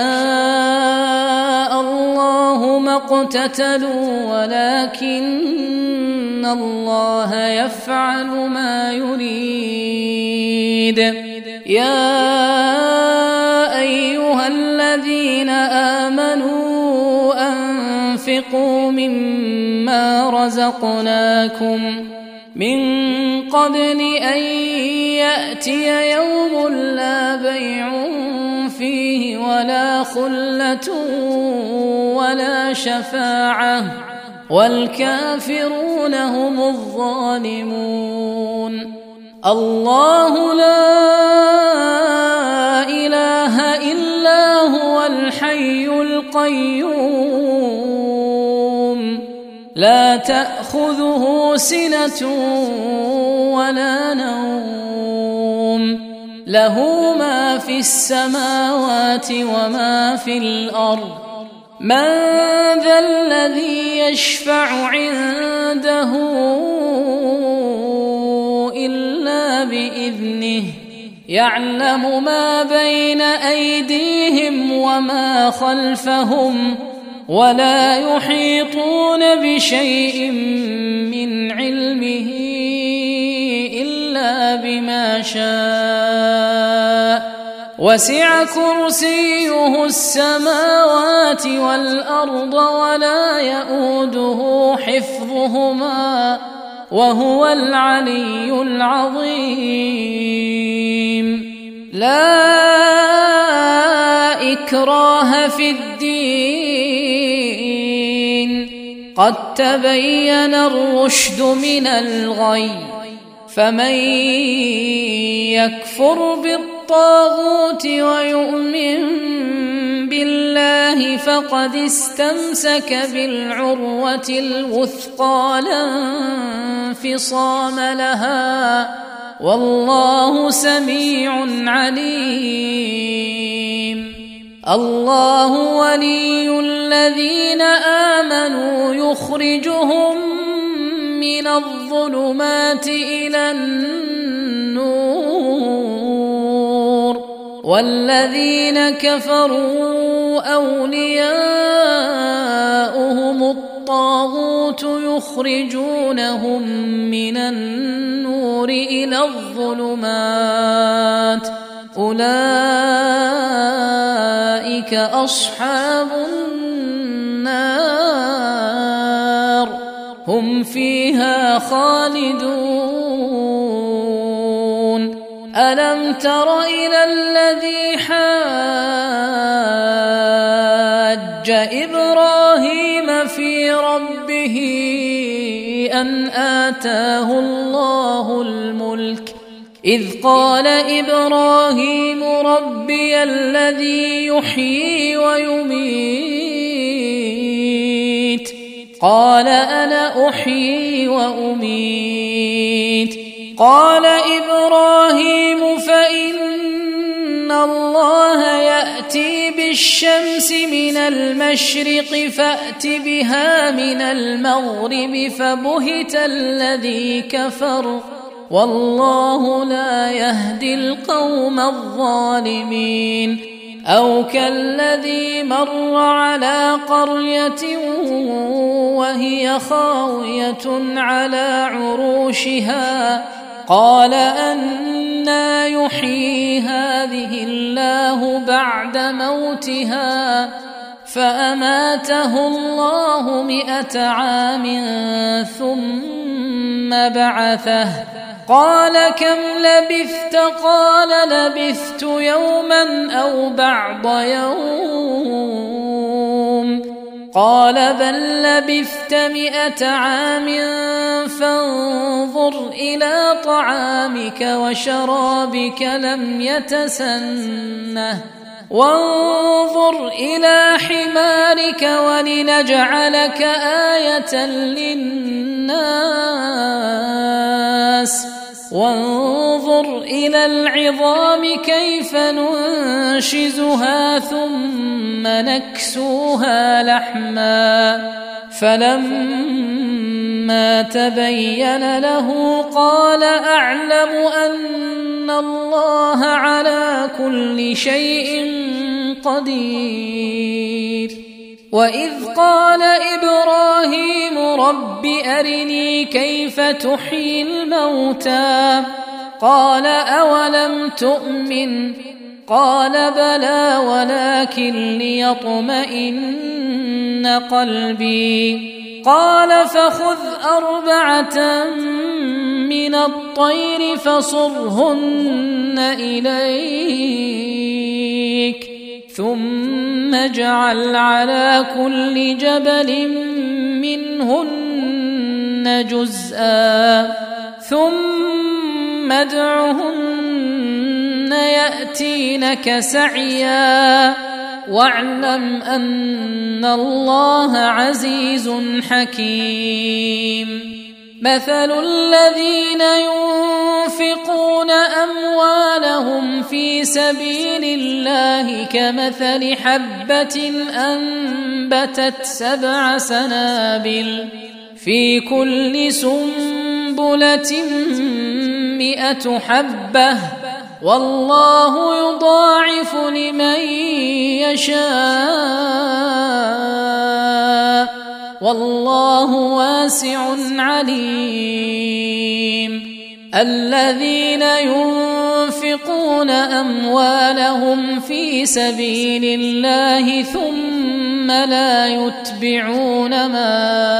شاء الله ما اقتتلوا ولكن الله يفعل ما يريد يا أيها الذين آمنوا أنفقوا مما رزقناكم من قبل أن يأتي يوم لا بيع فيه ولا خلة ولا شفاعة والكافرون هم الظالمون الله لا إله إلا هو الحي القيوم لا تأخذه سنة ولا نوم له ما في السماوات وما في الأرض من ذا الذي يشفع عنده إلا بإذنه يعلم ما بين أيديهم وما خلفهم ولا يحيطون بشيء من علمه إلا بما شاء وسع كرسيه السماوات والأرض ولا يؤوده حفظهما وهو العلي العظيم لا إكراه في الدين قد تبين الرشد من الغي فمن يكفر بالطاغوت ويؤمن بالله فقد استمسك بالعروة الوثقى لا انفصام لها والله سميع عليم الله ولي الذين آمنوا يخرجهم من الظلمات إلى النور والذين كفروا أولياؤهم الطاغوت يخرجونهم من النور إلى الظلمات أولئك أصحاب النار هم فيها خالدون ألم تر إلى الذي حاج إبراهيم في ربه أن آتاه الله الملك إذ قال إبراهيم ربي الذي يحيي ويميت قال أنا أحيي وأميت قال إبراهيم فإن الله يأتي بالشمس من المشرق فأت بها من المغرب فبهت الذي كفر والله لا يهدي القوم الظالمين أو كالذي مر على قرية وهي خاوية على عروشها قال أنى يحيي هذه الله بعد موتها فأماته الله 100 عام ثم بعثه قال كم لبثت قال لبثت يوما أو بعض يوم قال بل لبثت 100 عام فانظر إلى طعامك وشرابك لم يتسنه وانظر إلى حمارك ولنجعلك آية للناس وانظر إلى العظام كيف ننشزها ثم نكسوها لحما فلما تبين له قال أعلم أن الله على كل شيء قدير وإذ قال إبراهيم رب أرني كيف تحيي الموتى قال أولم تؤمن قال بلى ولكن ليطمئن قلبي قال فخذ 4 من الطير فصرهن إليك ثم اجعل على كل جبل منهن جزءا ثم ادعهن يأتينك سعيا واعلم أن الله عزيز حكيم مثل الذين ينفقون أموالهم في سبيل الله كمثل حبة أنبتت 7 سنابل في كل سنبلة 100 حبة والله يضاعف لمن يشاء والله واسع عليم الذين ينفقون أموالهم في سبيل الله ثم لا يتبعون ما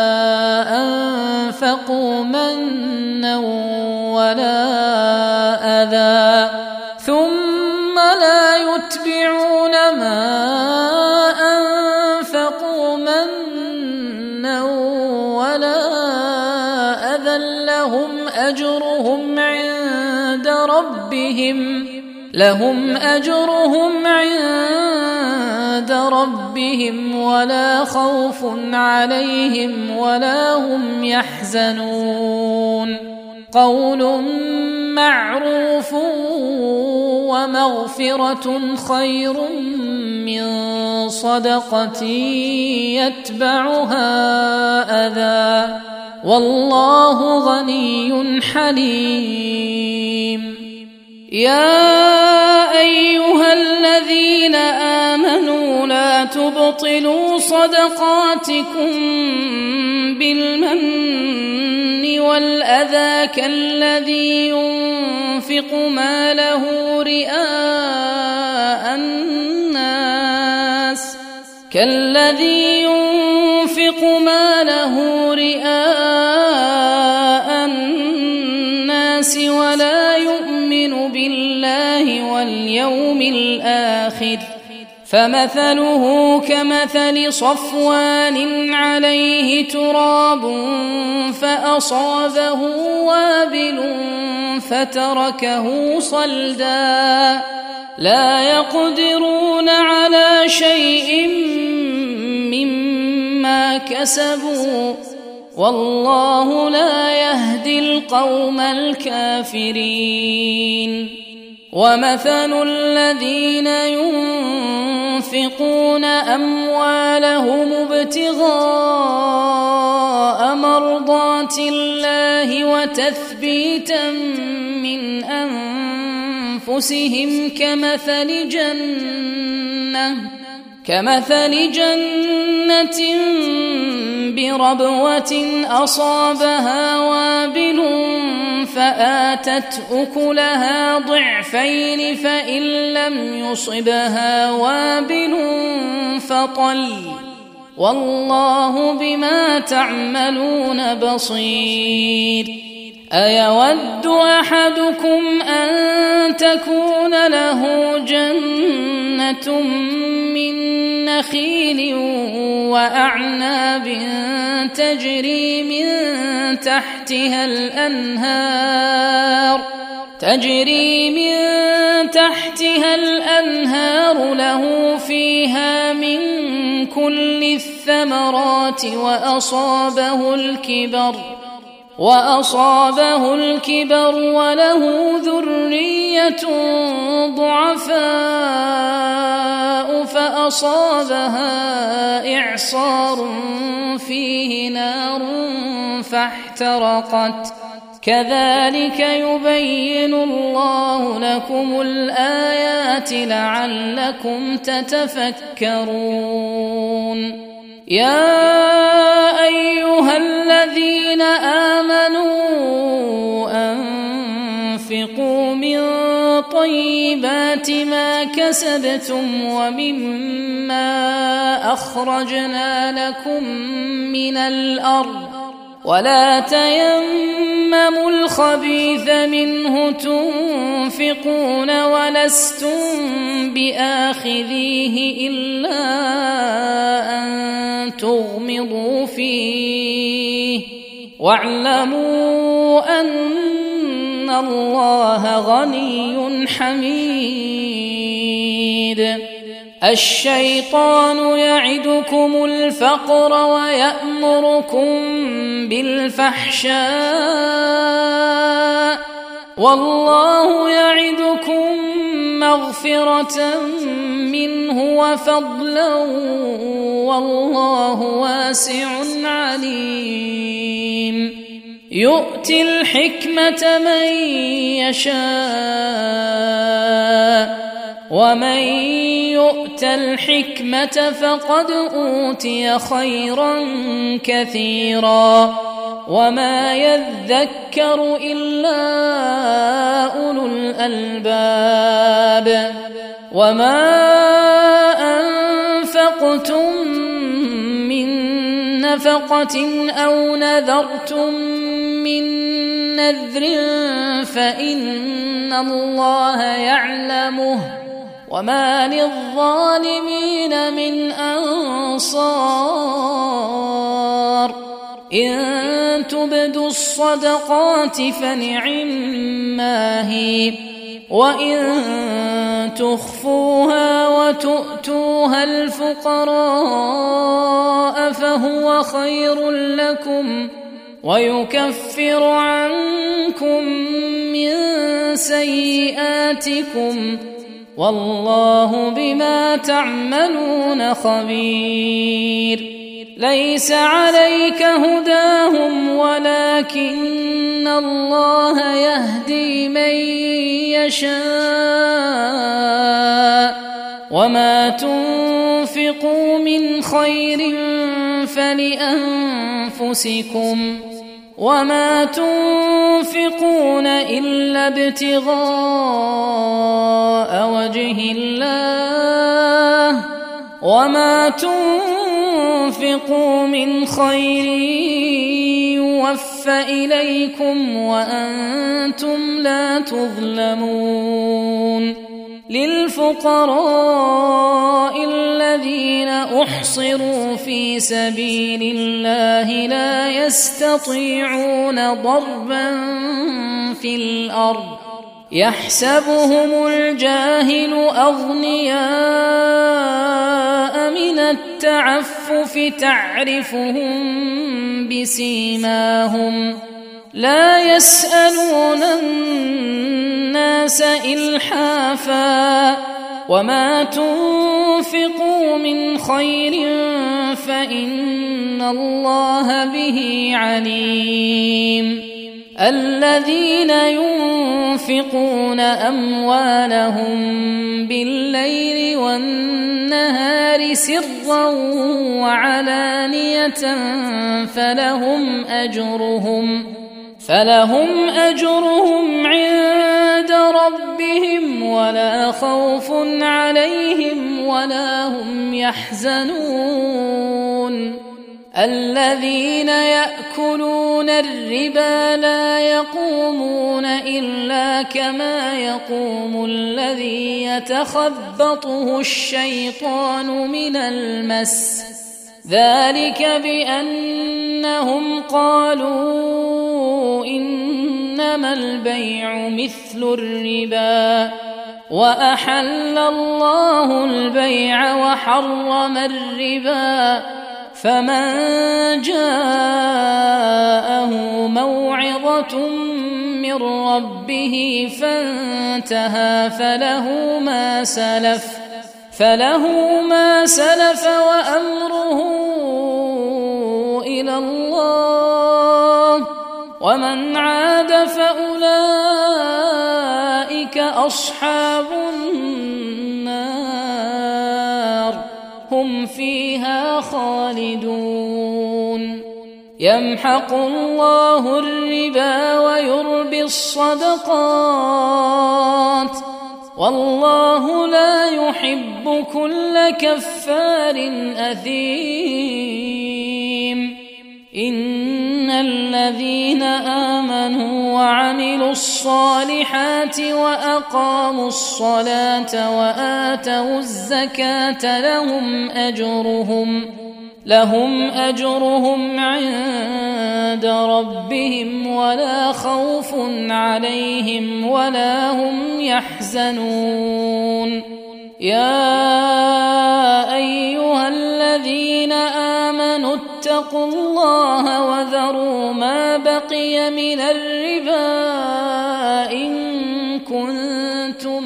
أنفقوا منا ولا أذى ثم لا يتبعون ما أنفقوا منا أجرهم عند ربهم ولا خوف عليهم ولا هم يحزنون قول معروف ومغفرة خير من صدقة يتبعها أذى والله غني حليم يا أيها الذين آمنوا لا تبطلوا صدقاتكم بالمن والأذى كالذي ينفق ماله رئاء الناس ولا يؤمن بالله واليوم الآخر فمثله كمثل صفوان عليه تراب فأصابه وابل فتركه صلدا لا يقدرون على شيء مما كسبوا والله لا يهدي القوم الكافرين ومثل الذين ينفقون أموالهم ابتغاء مرضات الله وتثبيتا من أنفسهم كمثل جنة بربوة أصابها وابل فآتت أكلها ضعفين فإن لم يصبها وابل فطل والله بما تعملون بصير أيود أحدكم أن تكون له جنة من نخيل وأعناب تجري من تحتها الأنهار له فيها من كل الثمرات وأصابه الكبر وله ذرية ضعفاء فأصابها إعصار فيه نار فاحترقت كذلك يبين الله لكم الآيات لعلكم تتفكرون يا أيها الذين آمنوا أنفقوا من طيبات ما كسبتم ومما أخرجنا لكم من الأرض ولا تيمموا الخبيث منه تنفقون ولستم بآخذيه إلا أن تغمضوا فيه واعلموا أن الله غني حميد الشيطان يعدكم الفقر ويأمركم بالفحشاء والله يعدكم مغفرة منه وفضلا والله واسع عليم يؤتي الحكمة من يشاء ومن يؤت الحكمة فقد أوتي خيرا كثيرا وما يذكر إلا أولو الألباب وما أنفقتم من نفقة أو نذرتم من نذر فإن الله يعلمه وما للظالمين من أنصار إن تبدوا الصدقات فنعما هي، وإن تخفوها وتؤتوها الفقراء فهو خير لكم ويكفر عنكم من سيئاتكم والله بما تعملون خبير. ليس عليك هداهم ولكن الله يهدي من يشاء، وما تنفقوا من خير فلأنفسكم وما تنفقون إلا ابتغاء وجه الله وما تنفقوا من خير يوفى إليكم وأنتم لا تظلمون. للفقراء الذين أحصروا في سبيل الله لا يستطيعون ضربا في الأرض يحسبهم الجاهل أغنياء من التعفف تعرفهم بسيماهم لا يسألون الناس إلحافا وما تنفقوا من خير فإن الله به عليم. الذين ينفقون أموالهم بالليل والنهار سرا وعلانية فلهم أجرهم عند ربهم ولا خوف عليهم ولا هم يحزنون. الذين يأكلون الربا لا يقومون إلا كما يقوم الذي يتخبطه الشيطان من المس، ذلك بأنهم قالوا إنما البيع مثل الربا وأحل الله البيع وحرم الربا، فمن جاءه موعظة من ربه فانتهى فله ما سلف وأمره إلى الله ومن عاد فأولئك أصحاب النار هم فيها خالدون. يمحق الله الربا ويربي الصدقات والله لا يحب كل كفار أثيم. إن الذين آمنوا وعملوا الصالحات وأقاموا الصلاة وآتوا الزكاة لهم أجرهم عند ربهم ولا خوف عليهم ولا هم يحزنون. يا أيها الذين آمنوا اتقوا الله وذروا ما بقي من الربا إن كنتم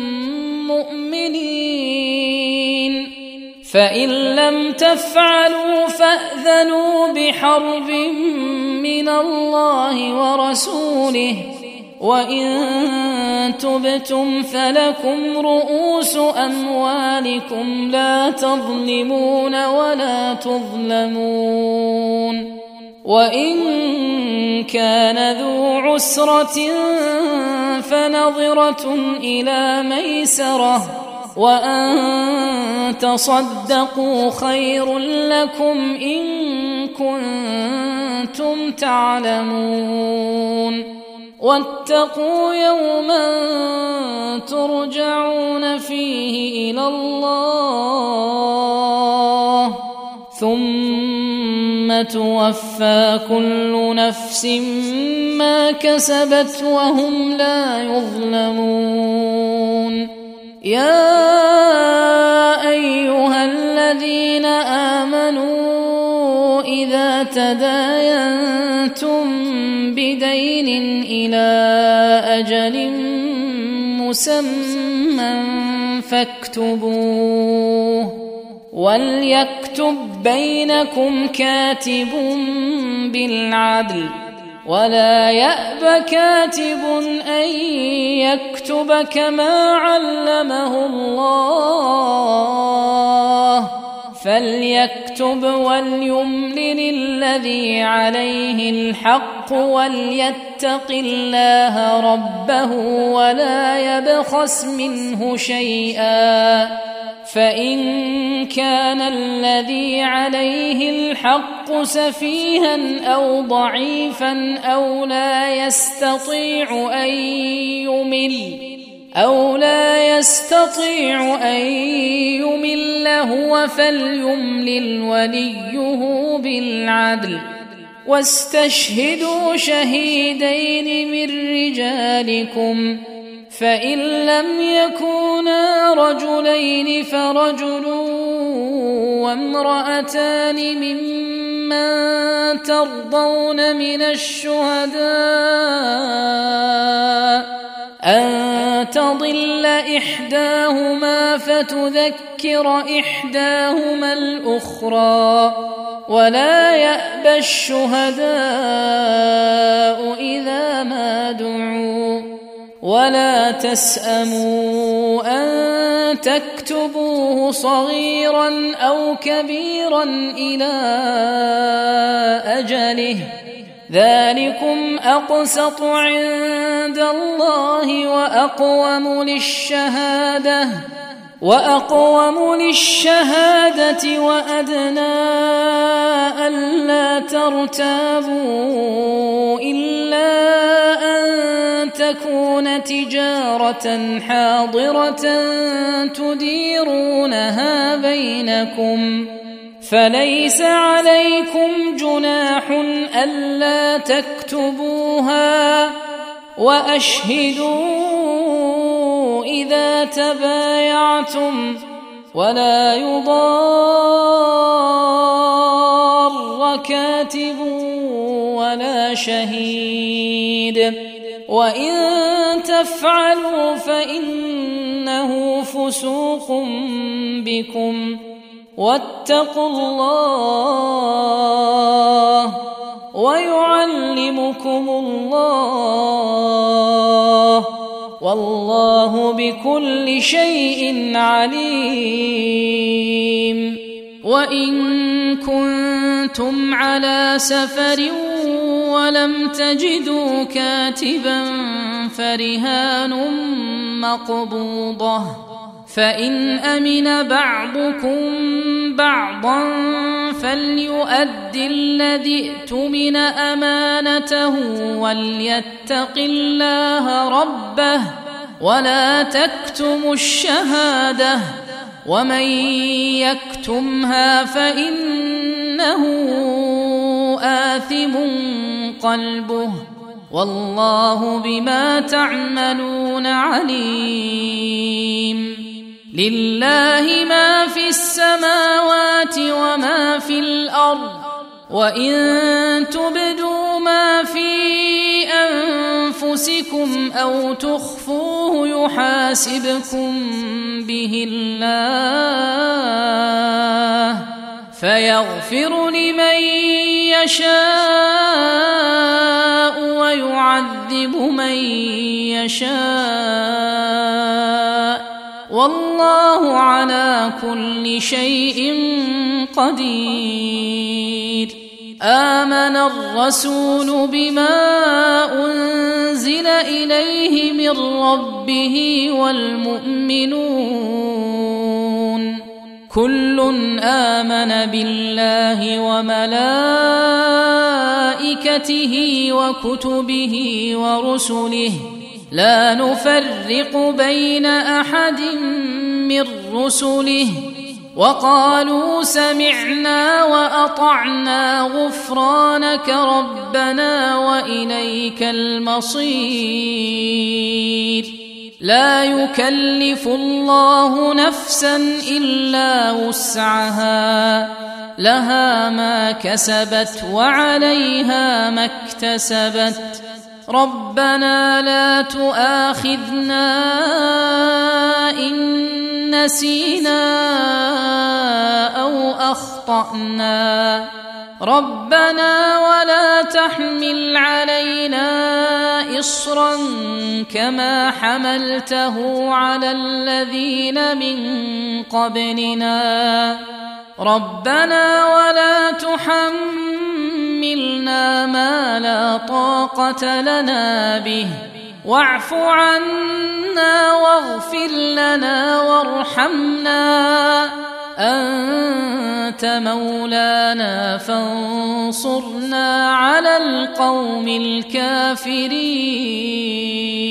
مؤمنين، فإن لم تفعلوا فأذنوا بحرب من الله ورسوله، وإن تبتم فلكم رؤوس أموالكم لا تظلمون ولا تظلمون. وإن كان ذو عسرة فنظرة إلى ميسرة وأن تصدقوا خير لكم إن كنتم تعلمون. واتقوا يوما ترجعون فيه إلى الله ثم توفى كل نفس ما كسبت وهم لا يظلمون. يا أيها الذين آمنوا إذا تداينتم بدين إلى أجل مسمى فاكتبوه، وليكتب بينكم كاتب بالعدل، ولا يأب كاتب أن يكتب كما علمه الله، فليكتب وليملل الذي عليه الحق وليتق الله ربه ولا يبخس منه شيئا، فإن كان الذي عليه الحق سفيها أو ضعيفا أو لا يستطيع أن يمل هو فليملل وليه بالعدل، واستشهدوا شهيدين من رجالكم، فإن لم يكونا رجلين فرجل وامرأتان ممن ترضون من الشهداء أن تضل إحداهما فتذكر إحداهما الأخرى، ولا يأبى الشهداء إذا ما دعوا، ولا تسأموا أن تكتبوه صغيرا أو كبيرا إلى أجله، ذلكم أقسط عند الله وأقوم للشهادة وأدنى ألا ترتابوا إلا أن تكون تجارة حاضرة تديرونها بينكم، فليس عليكم جناح ألا تكتبوها، وأشهدوا إذا تبايعتم، ولا يضار كاتب ولا شهيد، وإن تفعلوا فإنه فسوق بكم، واتقوا الله ويعلمكم الله، والله بكل شيء عليم. وإن كنتم على سفر ولم تجدوا كاتبا فرهان مقبوضة، فإن أمن بعضكم بعضا فليؤد الذي اؤتمن أمانته وليتق الله ربه ولا تكتموا الشهادة، ومن يكتمها فإنه آثم قلبه، والله بما تعملون عليم. لله ما في السماوات وما في الأرض، وإن تبدوا ما في أنفسكم أو تخفوه يحاسبكم به الله، فيغفر لمن يشاء ويعذب من يشاء، والله على كل شيء قدير. آمن الرسول بما أنزل إليه من ربه والمؤمنون كل آمن بالله وملائكته وكتبه ورسله لا نفرق بين أحد من رسله وقالوا سمعنا وأطعنا غفرانك ربنا وإليك المصير. لا يكلف الله نفسا إلا وسعها، لها ما كسبت وعليها ما اكتسبت. ربنا لا تؤاخذنا إن نسينا أو أخطأنا. ربنا ولا تحمل علينا إصرا كما حملته على الذين من قبلنا. ربنا ولا تحملنا ما لا طاقة لنا به، واعف عنا واغفر لنا وارحمنا، أنت مولانا فانصرنا على القوم الكافرين.